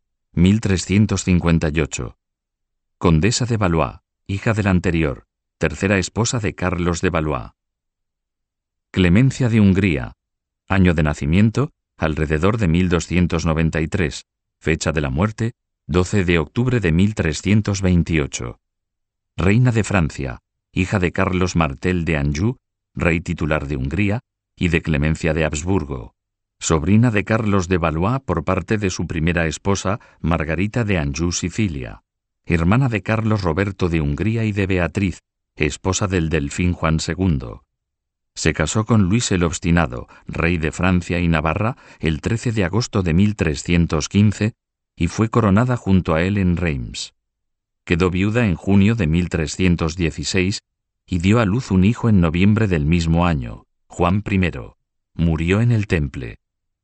1358. Condesa de Valois, hija del anterior, tercera esposa de Carlos de Valois. Clemencia de Hungría. Año de nacimiento, alrededor de 1293. Fecha de la muerte, 12 de octubre de 1328. Reina de Francia, hija de Carlos Martel de Anjou, rey titular de Hungría, y de Clemencia de Habsburgo. Sobrina de Carlos de Valois por parte de su primera esposa, Margarita de Anjou, Sicilia. Hermana de Carlos Roberto de Hungría y de Beatriz, esposa del delfín Juan II. Se casó con Luis el Obstinado, rey de Francia y Navarra, el 13 de agosto de 1315, y fue coronada junto a él en Reims. Quedó viuda en junio de 1316 y dio a luz un hijo en noviembre del mismo año, Juan I. Murió en el Temple.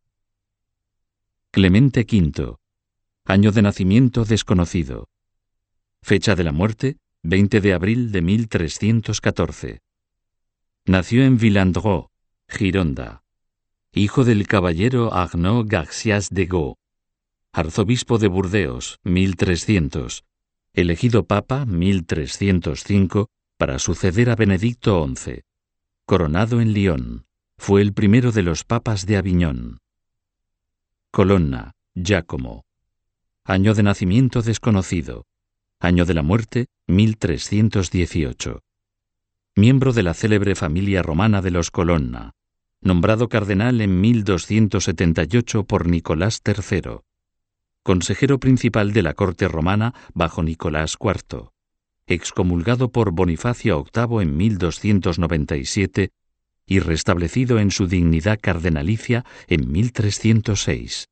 Clemente V. Año de nacimiento desconocido. Fecha de la muerte, 20 de abril de 1314. Nació en Villandreau, Gironda. Hijo del caballero Arnaud Garcias de Gaux. Arzobispo de Burdeos, 1300. Elegido papa, 1305, para suceder a Benedicto XI. Coronado en Lyon. Fue el primero de los papas de Aviñón. Colonna, Giacomo. Año de nacimiento desconocido. Año de la muerte, 1318. Miembro de la célebre familia romana de los Colonna. Nombrado cardenal en 1278 por Nicolás III. Consejero principal de la corte romana bajo Nicolás IV. Excomulgado por Bonifacio VIII en 1297 y restablecido en su dignidad cardenalicia en 1306.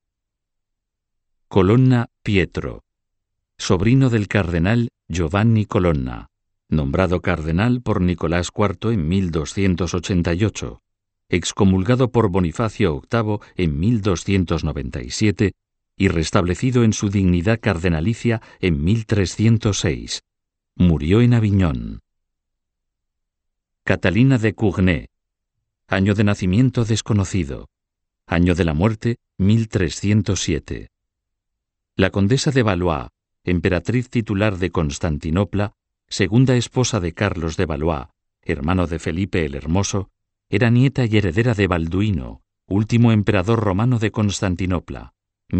Colonna Pietro. Sobrino del cardenal Giovanni Colonna. Nombrado cardenal por Nicolás IV en 1288. Excomulgado por Bonifacio VIII en 1297 y restablecido en su dignidad cardenalicia en 1306. Murió en Aviñón. Catalina de Cournet. Año de nacimiento desconocido. Año de la muerte, 1307. La condesa de Valois, emperatriz titular de Constantinopla, segunda esposa de Carlos de Valois, hermano de Felipe el Hermoso, era nieta y heredera de Balduino, último emperador romano de Constantinopla,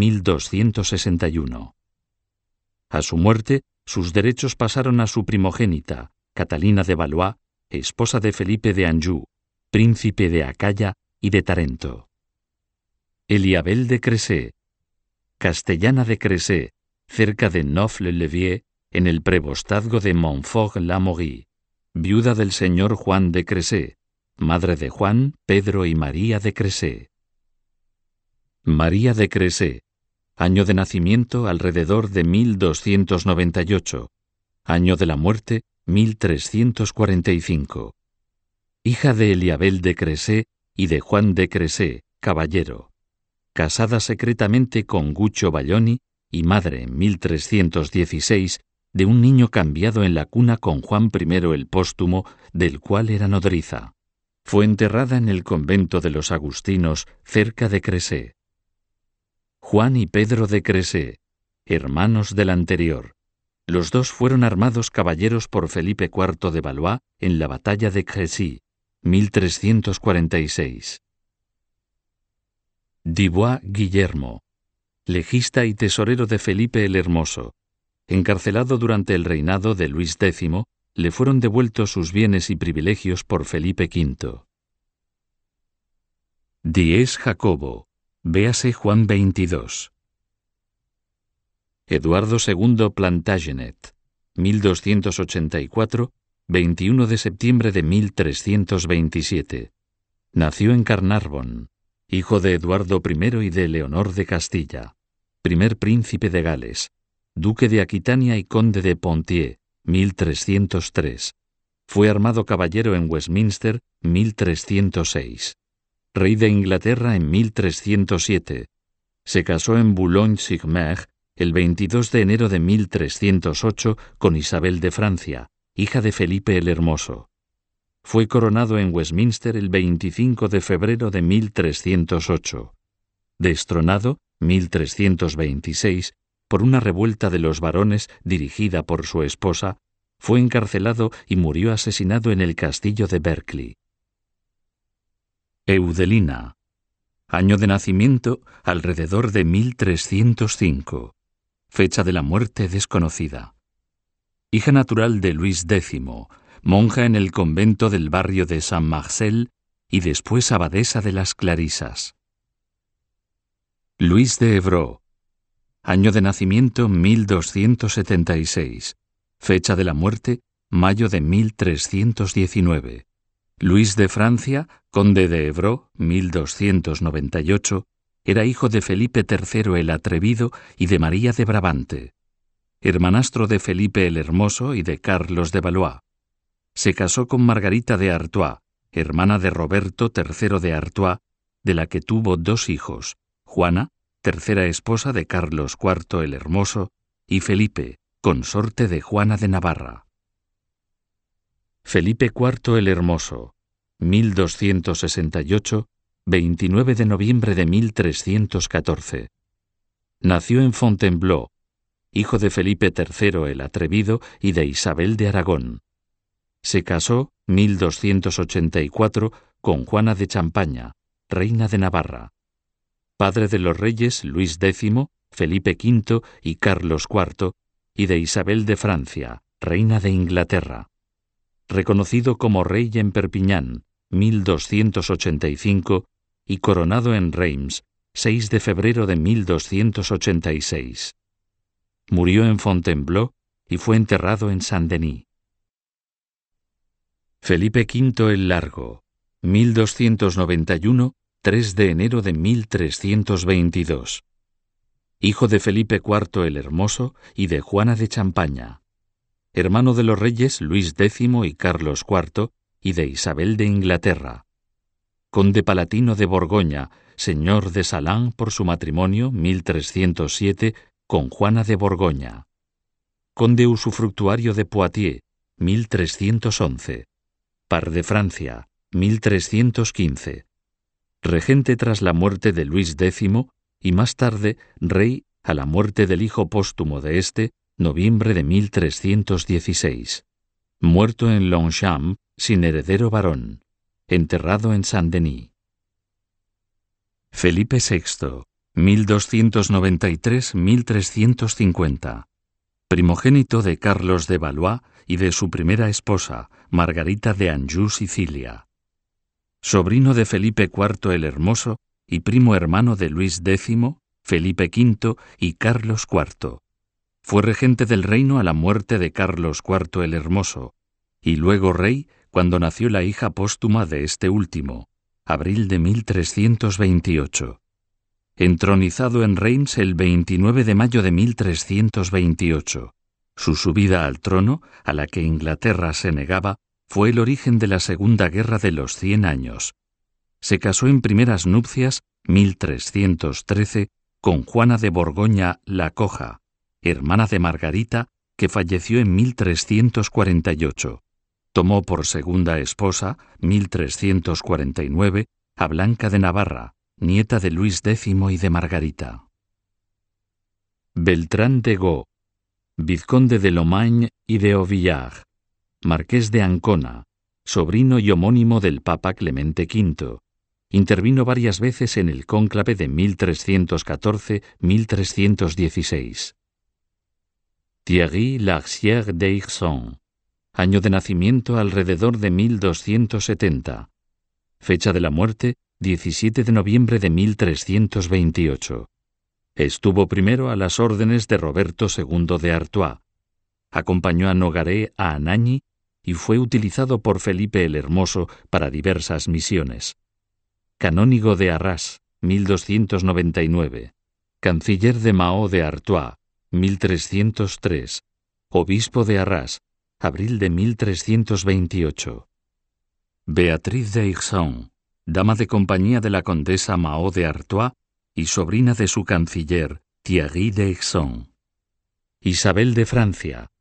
1261. A su muerte, sus derechos pasaron a su primogénita, Catalina de Valois, esposa de Felipe de Anjou, príncipe de Acaya y de Tarento. Eliabel de Cressé, castellana de Cressé, cerca de Neaufle-l'Evier, en el prevostazgo de Montfort-l'Amaury, viuda del señor Juan de Cressé, madre de Juan, Pedro y María de Cressé. María de Cressé, año de nacimiento alrededor de 1298, año de la muerte 1345. Hija de Eliabel de Cressé y de Juan de Cressé, caballero. Casada secretamente con Guccio Balloni y madre en 1316 de un niño cambiado en la cuna con Juan I el Póstumo, del cual era nodriza. Fue enterrada en el convento de los agustinos cerca de Cressé. Juan y Pedro de Cressé, hermanos del anterior. Los dos fueron armados caballeros por Felipe IV de Valois en la batalla de Crécy, 1346. Dubois Guillermo, legista y tesorero de Felipe el Hermoso. Encarcelado durante el reinado de Luis X, le fueron devueltos sus bienes y privilegios por Felipe V. Dies Jacobo, véase Juan 22. Eduardo II Plantagenet, 1284, 21 de septiembre de 1327. Nació en Carnarvon, hijo de Eduardo I y de Leonor de Castilla, primer príncipe de Gales, duque de Aquitania y conde de Poitiers, 1303. Fue armado caballero en Westminster, 1306. Rey de Inglaterra en 1307. Se casó en Boulogne-sur-Mer el 22 de enero de 1308 con Isabel de Francia, hija de Felipe el Hermoso. Fue coronado en Westminster el 25 de febrero de 1308. Destronado, 1326, por una revuelta de los varones dirigida por su esposa, fue encarcelado y murió asesinado en el castillo de Berkeley. Eudelina. Año de nacimiento alrededor de 1305. Fecha de la muerte desconocida. Hija natural de Luis X, monja en el convento del barrio de Saint-Marcel y después abadesa de las Clarisas. Luis de Evreux. Año de nacimiento 1276. Fecha de la muerte mayo de 1319. Luis de Francia, conde de Evreux, 1298, era hijo de Felipe III el Atrevido y de María de Brabante. Hermanastro de Felipe el Hermoso y de Carlos de Valois. Se casó con Margarita de Artois, hermana de Roberto III de Artois, de la que tuvo dos hijos, Juana, tercera esposa de Carlos IV el Hermoso, y Felipe, consorte de Juana de Navarra. Felipe IV el Hermoso, 1268, 29 de noviembre de 1314. Nació en Fontainebleau, hijo de Felipe III el Atrevido y de Isabel de Aragón. Se casó, 1284, con Juana de Champaña, reina de Navarra. padre de los reyes Luis X, Felipe V y Carlos IV, y de Isabel de Francia, reina de Inglaterra. Reconocido como rey en Perpiñán, 1285, y coronado en Reims, 6 de febrero de 1286. Murió en Fontainebleau y fue enterrado en Saint-Denis. Felipe V el Largo, 1291, 3 de enero de 1322. Hijo de Felipe IV el Hermoso y de Juana de Champaña. Hermano de los reyes Luis X y Carlos IV y de Isabel de Inglaterra. Conde palatino de Borgoña, señor de Salán por su matrimonio 1307 con Juana de Borgoña. Conde usufructuario de Poitiers, 1311. Par de Francia, 1315. Regente tras la muerte de Luis X y más tarde rey a la muerte del hijo póstumo de este, noviembre de 1316. Muerto en Longchamp, sin heredero varón. Enterrado en Saint-Denis. Felipe VI, 1293-1350. Primogénito de Carlos de Valois y de su primera esposa, Margarita de Anjou, Sicilia. Sobrino de Felipe IV el Hermoso y primo hermano de Luis X, Felipe V y Carlos IV. Fue regente del reino a la muerte de Carlos IV el Hermoso, y luego rey cuando nació la hija póstuma de este último, abril de 1328. Entronizado en Reims el 29 de mayo de 1328. Su subida al trono, a la que Inglaterra se negaba, fue el origen de la Segunda Guerra de los 100 años. Se casó en primeras nupcias, 1313, con Juana de Borgoña la Coja, hermana de Margarita, que falleció en 1348. Tomó por segunda esposa, 1349, a Blanca de Navarra, nieta de Luis X y de Margarita. Beltrán de Gaux, vizconde de Lomagne y de Auvillard, marqués de Ancona, sobrino y homónimo del Papa Clemente V. Intervino varias veces en el cónclave de 1314-1316. Thierry Larcière d'Hirson, año de nacimiento alrededor de 1270. Fecha de la muerte, 17 de noviembre de 1328. Estuvo primero a las órdenes de Roberto II de Artois. Acompañó a Nogaret a Anagni y fue utilizado por Felipe el Hermoso para diversas misiones. Canónigo de Arras, 1299. Canciller de Mao de Artois, 1303. Obispo de Arras, abril de 1328. Beatriz de Hirson, dama de compañía de la condesa Mao de Artois y sobrina de su canciller, Thierry de Hirson. Isabel de Francia,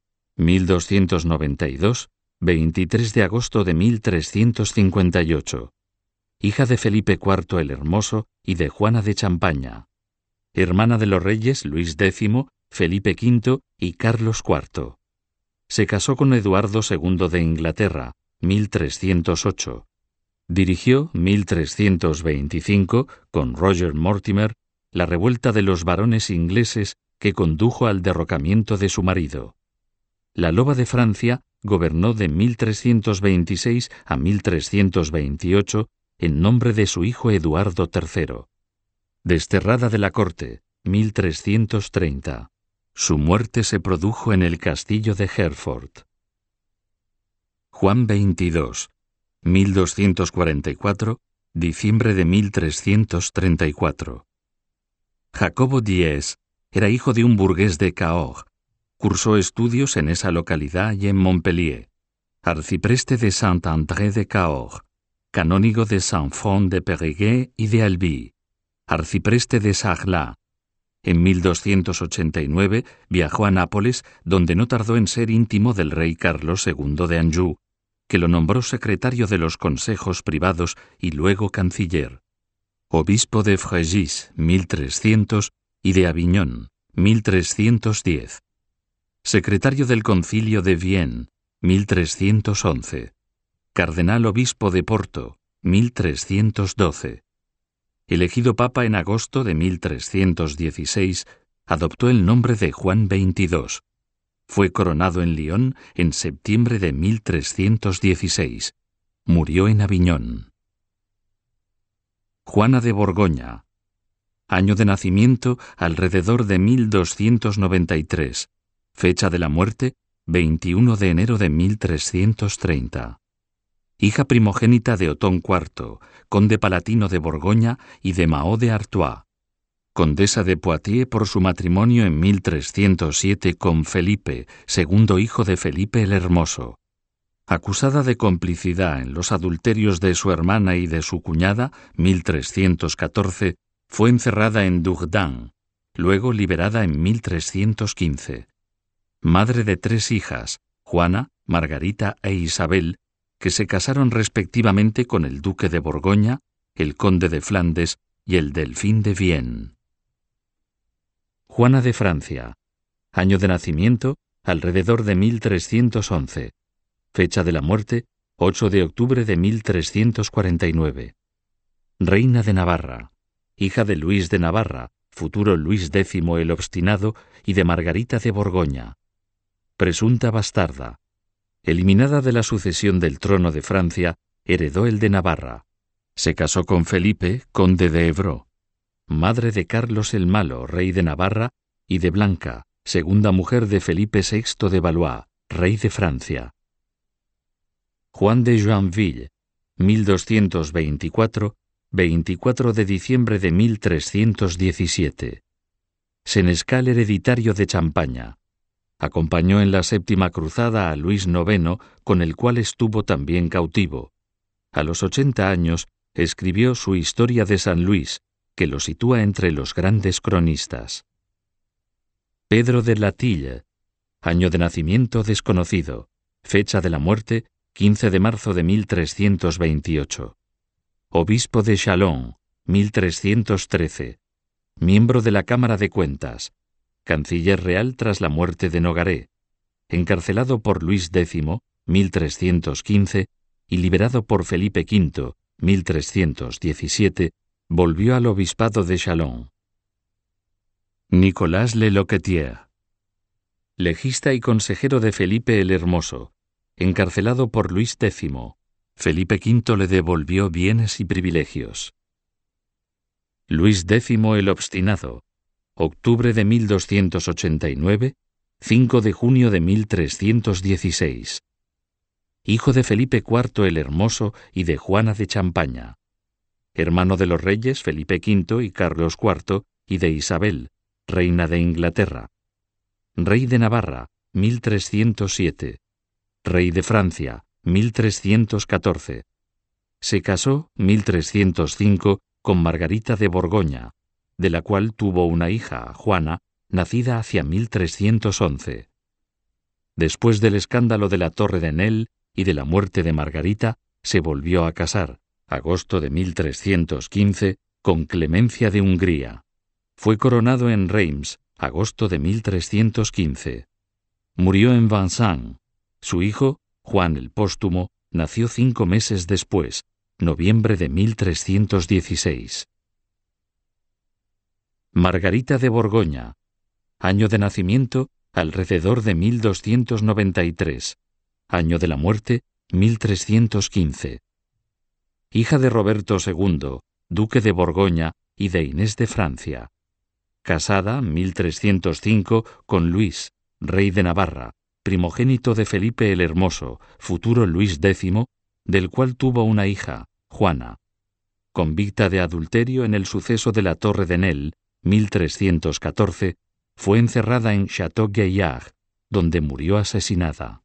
1292, 23 de agosto de 1358. Hija de Felipe IV el Hermoso y de Juana de Champaña. Hermana de los reyes Luis X, Felipe V y Carlos IV. Se casó con Eduardo II de Inglaterra, 1308. Dirigió, 1325, con Roger Mortimer, la revuelta de los barones ingleses que condujo al derrocamiento de su marido. La Loba de Francia gobernó de 1326 a 1328 en nombre de su hijo Eduardo III. Desterrada de la corte, 1330. Su muerte se produjo en el castillo de Hereford. Juan XXII, 1244, diciembre de 1334. Jacobo Diez era hijo de un burgués de Cahors. Cursó estudios en esa localidad y en Montpellier. Arcipreste de Saint-André de Cahors, canónigo de Saint-Fond de Périgueux y de Albi, arcipreste de Sarlat. En 1289 viajó a Nápoles, donde no tardó en ser íntimo del rey Carlos II de Anjou, que lo nombró secretario de los consejos privados y luego canciller. Obispo de Fréjus, 1300, y de Aviñón, 1310. Secretario del Concilio de Vienne, 1311. Cardenal obispo de Porto, 1312. Elegido papa en agosto de 1316, adoptó el nombre de Juan XXII. Fue coronado en Lyon en septiembre de 1316. Murió en Aviñón. Juana de Borgoña. Año de nacimiento alrededor de 1293. Fecha de la muerte 21 de enero de 1330. Hija primogénita de Otón IV, conde palatino de Borgoña y de Mao de Artois. Condesa de Poitiers por su matrimonio en 1307 con Felipe, segundo hijo de Felipe el Hermoso. Acusada de complicidad en los adulterios de su hermana y de su cuñada, 1314, fue encerrada en Dourdan, luego liberada en 1315. Madre de 3 hijas, Juana, Margarita e Isabel, que se casaron respectivamente con el duque de Borgoña, el conde de Flandes y el delfín de Vienne. Juana de Francia. Año de nacimiento, alrededor de 1311. Fecha de la muerte, 8 de octubre de 1349. Reina de Navarra. Hija de Luis de Navarra, futuro Luis X el Obstinado, y de Margarita de Borgoña. Presunta bastarda. Eliminada de la sucesión del trono de Francia, heredó el de Navarra. Se casó con Felipe, conde de Évreux. Madre de Carlos el Malo, rey de Navarra, y de Blanca, segunda mujer de Felipe VI de Valois, rey de Francia. Juan de Joinville, 1224, 24 de diciembre de 1317. Senescal hereditario de Champaña. Acompañó en la Séptima Cruzada a Luis IX, con el cual estuvo también cautivo. A los 80 años escribió su Historia de San Luis, que lo sitúa entre los grandes cronistas. Pedro de Latille. Año de nacimiento desconocido. Fecha de la muerte 15 de marzo de 1328. Obispo de Chalon, 1313. Miembro de la Cámara de Cuentas. Canciller real tras la muerte de Nogaret. Encarcelado por Luis X, 1315, y liberado por Felipe V, 1317, volvió al obispado de Chalon. Nicolas Le Loquetier. Legista y consejero de Felipe el Hermoso. Encarcelado por Luis X, Felipe V le devolvió bienes y privilegios. Luis X el Obstinado. Octubre de 1289, 5 de junio de 1316. Hijo de Felipe IV el Hermoso y de Juana de Champaña. Hermano de los reyes Felipe V y Carlos IV y de Isabel, reina de Inglaterra. Rey de Navarra, 1307. Rey de Francia, 1314. Se casó, 1305, con Margarita de Borgoña, de la cual tuvo una hija, Juana, nacida hacia 1311. Después del escándalo de la Torre de Nesle y de la muerte de Margarita, se volvió a casar, agosto de 1315, con Clemencia de Hungría. Fue coronado en Reims, agosto de 1315. Murió en Vincennes. Su hijo, Juan el Póstumo, nació 5 meses después, noviembre de 1316. Margarita de Borgoña. Año de nacimiento, alrededor de 1293. Año de la muerte, 1315. Hija de Roberto II, duque de Borgoña y de Inés de Francia. Casada, 1305, con Luis, rey de Navarra, primogénito de Felipe el Hermoso, futuro Luis X, del cual tuvo una hija, Juana. Convicta de adulterio en el suceso de la Torre de Nesle, 1314, fue encerrada en Château-Gaillard, donde murió asesinada.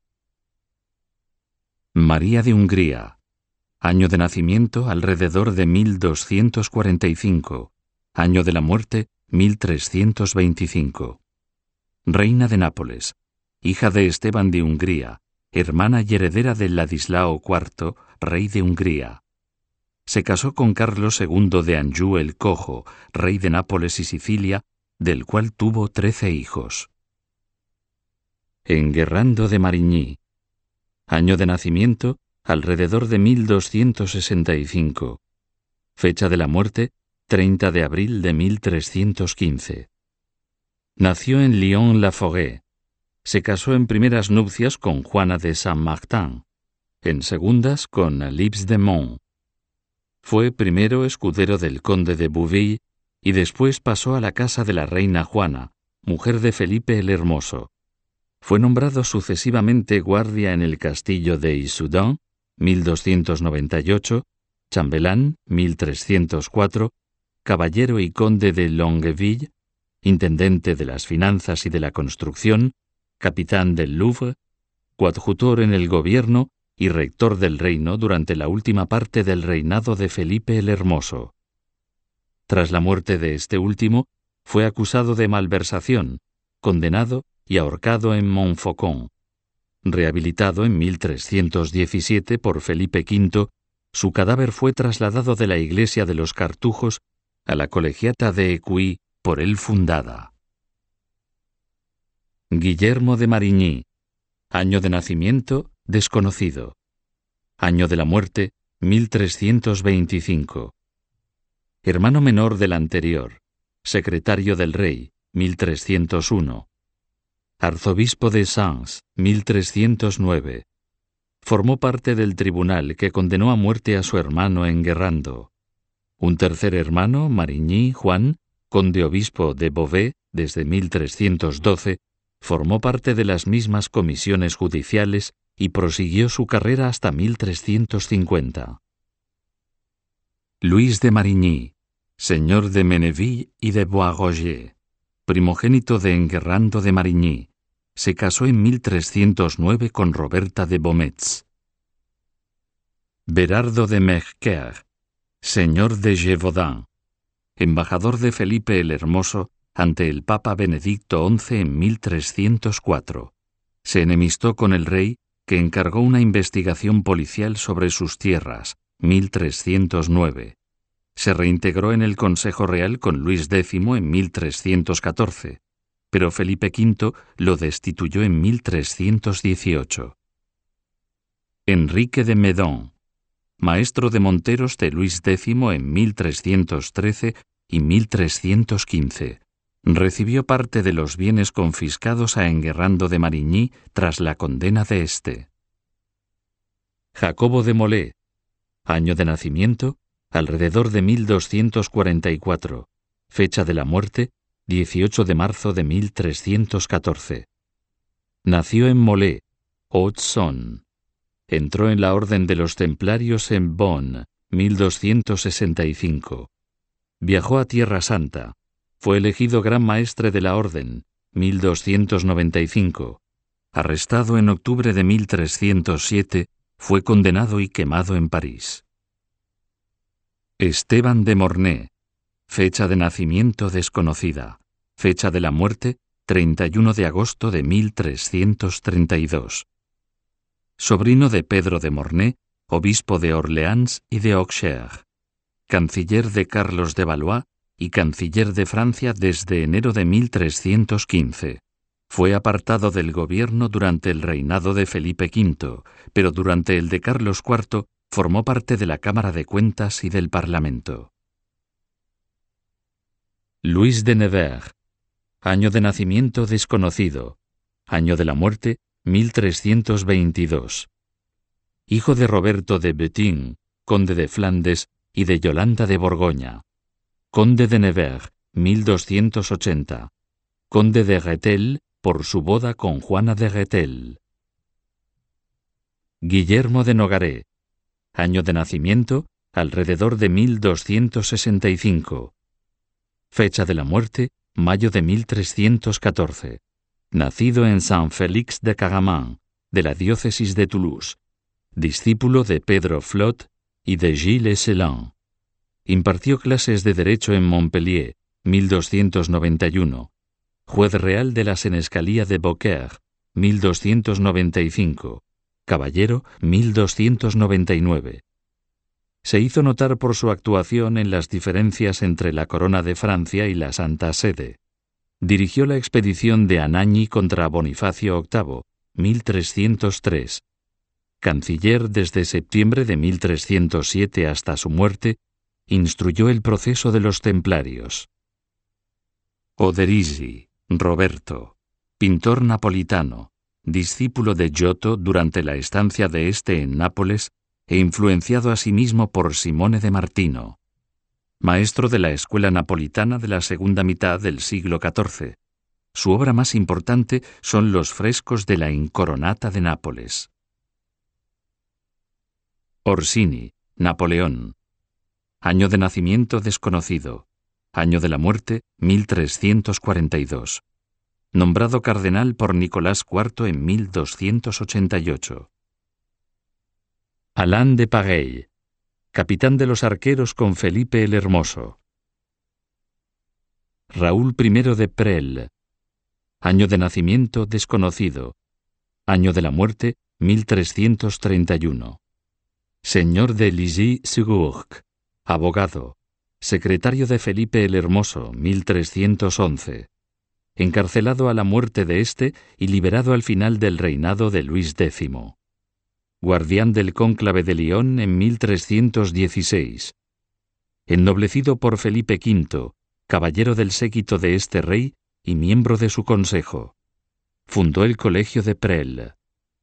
María de Hungría. Año de nacimiento alrededor de 1245. Año de la muerte 1325. Reina de Nápoles. Hija de Esteban de Hungría, hermana y heredera de Ladislao IV, rey de Hungría. Se casó con Carlos II de Anjou el Cojo, rey de Nápoles y Sicilia, del cual tuvo 13 hijos. Enguerrando de Marigny. Año de nacimiento, alrededor de 1265. Fecha de la muerte, 30 de abril de 1315. Nació en Lyon-la-Forêt. Se casó en primeras nupcias con Juana de Saint-Martin, en segundas con Alix de Mont. Fue primero escudero del conde de Bouville y después pasó a la casa de la reina Juana, mujer de Felipe el Hermoso. Fue nombrado sucesivamente guardia en el castillo de Issoudun, 1298, chambelán, 1304, caballero y conde de Longueville, intendente de las finanzas y de la construcción, capitán del Louvre, coadjutor en el gobierno y rector del reino durante la última parte del reinado de Felipe el Hermoso. Tras la muerte de este último, fue acusado de malversación, condenado y ahorcado en Montfaucon. Rehabilitado en 1317 por Felipe V, su cadáver fue trasladado de la iglesia de los Cartujos a la colegiata de Écuy, por él fundada. Guillermo de Marigny. Año de nacimiento, desconocido. Año de la muerte, 1325. Hermano menor del anterior. Secretario del rey, 1301. Arzobispo de Sens, 1309. Formó parte del tribunal que condenó a muerte a su hermano en Guerrando. Un tercer hermano, Marigny Juan, conde obispo de Beauvais desde 1312, formó parte de las mismas comisiones judiciales y prosiguió su carrera hasta 1350. Luis de Marigny, señor de Menneville y de Bois-Roger, primogénito de Enguerrando de Marigny, se casó en 1309 con Roberta de Beaumetz. Berardo de Mercoeur, señor de Gévaudan, embajador de Felipe el Hermoso ante el Papa Benedicto XI en 1304. Se enemistó con el rey, que encargó una investigación policial sobre sus tierras, 1309. Se reintegró en el Consejo Real con Luis X en 1314, pero Felipe V lo destituyó en 1318. Enrique de Meudon, maestro de monteros de Luis X en 1313 y 1315. Recibió parte de los bienes confiscados a Enguerrando de Marigny tras la condena de éste. Jacobo de Molé. Año de nacimiento, alrededor de 1244. Fecha de la muerte, 18 de marzo de 1314. Nació en Molé, Haute-Saône. Entró en la Orden de los Templarios en Bonn, 1265. Viajó a Tierra Santa. Fue elegido Gran Maestre de la Orden, 1295. Arrestado en octubre de 1307, fue condenado y quemado en París. Esteban de Mornay. Fecha de nacimiento desconocida. Fecha de la muerte, 31 de agosto de 1332. Sobrino de Pedro de Mornay, obispo de Orleans y de Auxerre. Canciller de Carlos de Valois y canciller de Francia desde enero de 1315. Fue apartado del gobierno durante el reinado de Felipe V, pero durante el de Carlos IV formó parte de la Cámara de Cuentas y del Parlamento. Luis de Nevers. Año de nacimiento desconocido. Año de la muerte, 1322. Hijo de Roberto de Bethune, conde de Flandes, y de Yolanda de Borgoña. Conde de Nevers, 1280. Conde de Rethel, por su boda con Juana de Rethel. Guillermo de Nogaret. Año de nacimiento, alrededor de 1265. Fecha de la muerte, mayo de 1314. Nacido en Saint-Félix de Caraman, de la diócesis de Toulouse. Discípulo de Pedro Flot y de Gilles Escelin. Impartió clases de Derecho en Montpellier, 1291. Juez real de la Senescalía de Beaucaire, 1295. Caballero, 1299. Se hizo notar por su actuación en las diferencias entre la Corona de Francia y la Santa Sede. Dirigió la expedición de Anagni contra Bonifacio VIII, 1303. Canciller desde septiembre de 1307 hasta su muerte, instruyó el proceso de los templarios. Oderisi, Roberto, pintor napolitano, discípulo de Giotto durante la estancia de éste en Nápoles e influenciado asimismo por Simone de Martino. Maestro de la escuela napolitana de la segunda mitad del siglo XIV. Su obra más importante son los frescos de la Incoronata de Nápoles. Orsini, Napoleón. Año de nacimiento desconocido. Año de la muerte, 1342. Nombrado cardenal por Nicolás IV en 1288. Alain de Pagey, capitán de los arqueros con Felipe el Hermoso. Raúl I de Presles. Año de nacimiento desconocido. Año de la muerte, 1331. Señor de Ligy-sur-Ourcq, abogado. Secretario de Felipe el Hermoso, 1311. Encarcelado a la muerte de éste y liberado al final del reinado de Luis X. Guardián del cónclave de Lyon en 1316. Ennoblecido por Felipe V, caballero del séquito de este rey y miembro de su consejo. Fundó el Colegio de Presles.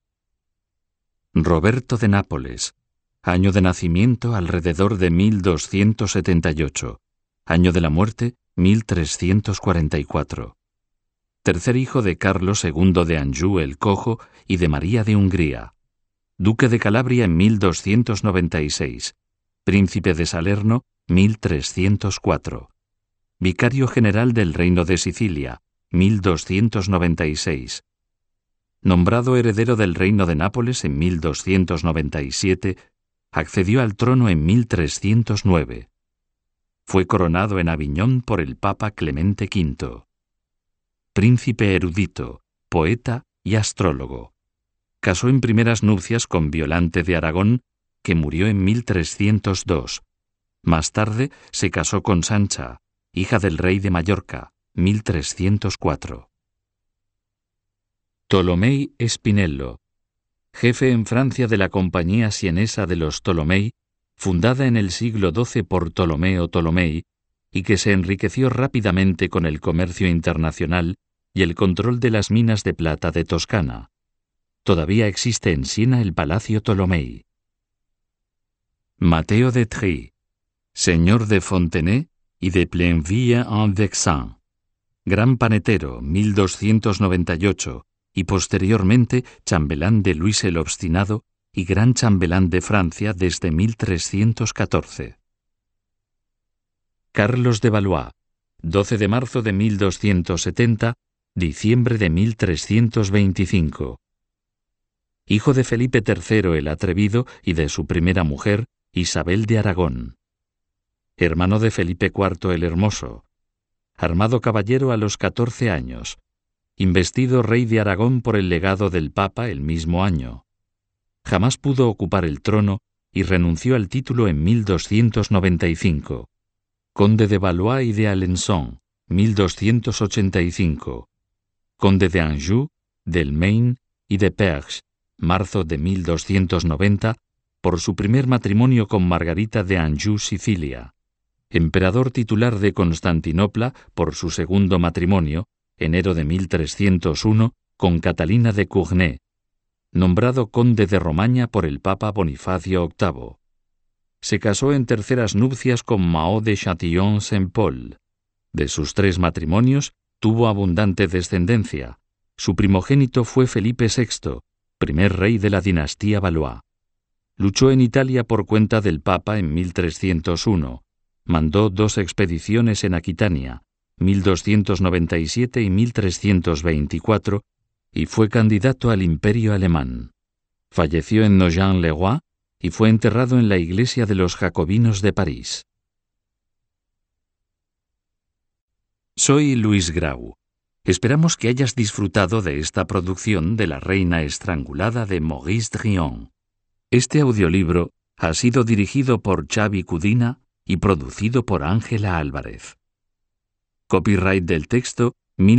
Roberto de Nápoles. Año de nacimiento alrededor de 1278. Año de la muerte, 1344. Tercer hijo de Carlos II de Anjou el Cojo y de María de Hungría. Duque de Calabria en 1296. Príncipe de Salerno, 1304. Vicario general del Reino de Sicilia, 1296. Nombrado heredero del Reino de Nápoles en 1297, accedió al trono en 1309. Fue coronado en Aviñón por el Papa Clemente V. Príncipe erudito, poeta y astrólogo. Casó en primeras nupcias con Violante de Aragón, que murió en 1302. Más tarde se casó con Sancha, hija del rey de Mallorca, 1304. Tolomei Spinello, jefe en Francia de la Compañía Sienesa de los Tolomei, fundada en el siglo XII por Ptolomeo Tolomei, y que se enriqueció rápidamente con el comercio internacional y el control de las minas de plata de Toscana. Todavía existe en Siena el Palacio Tolomei. Mateo de Trie, señor de Fontenay y de Plainville-en-Vexin, gran panetero, 1298, y posteriormente chambelán de Luis el Obstinado y gran chambelán de Francia desde 1314. Carlos de Valois, 12 de marzo de 1270, diciembre de 1325. Hijo de Felipe III el Atrevido y de su primera mujer, Isabel de Aragón. Hermano de Felipe IV el Hermoso. Armado caballero a los 14 años. Investido rey de Aragón por el legado del Papa el mismo año. Jamás pudo ocupar el trono y renunció al título en 1295. Conde de Valois y de Alençon, 1285. Conde de Anjou, del Maine y de Perche, marzo de 1290, por su primer matrimonio con Margarita de Anjou, Sicilia. Emperador titular de Constantinopla por su segundo matrimonio, enero de 1301, con Catalina de Courtenay. Nombrado conde de Romaña por el Papa Bonifacio VIII. Se casó en terceras nupcias con Mao de Châtillon-Saint-Paul. De sus 3 matrimonios, tuvo abundante descendencia. Su primogénito fue Felipe VI, primer rey de la dinastía Valois. Luchó en Italia por cuenta del Papa en 1301. Mandó 2 expediciones en Aquitania, 1297 y 1324, y fue candidato al Imperio alemán. Falleció en Nogent-le-Roi y fue enterrado en la iglesia de los Jacobinos de París. Soy Luis Grau. Esperamos que hayas disfrutado de esta producción de La Reina Estrangulada de Maurice Drillon. Este audiolibro ha sido dirigido por Xavi Cudina y producido por Ángela Álvarez. Copyright del texto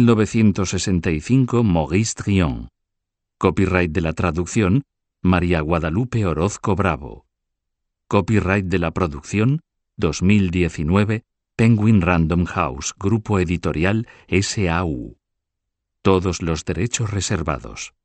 1965 Maurice Drillon. Copyright de la traducción María Guadalupe Orozco Bravo. Copyright de la producción 2019, Penguin Random House, Grupo Editorial S.A.U. Todos los derechos reservados.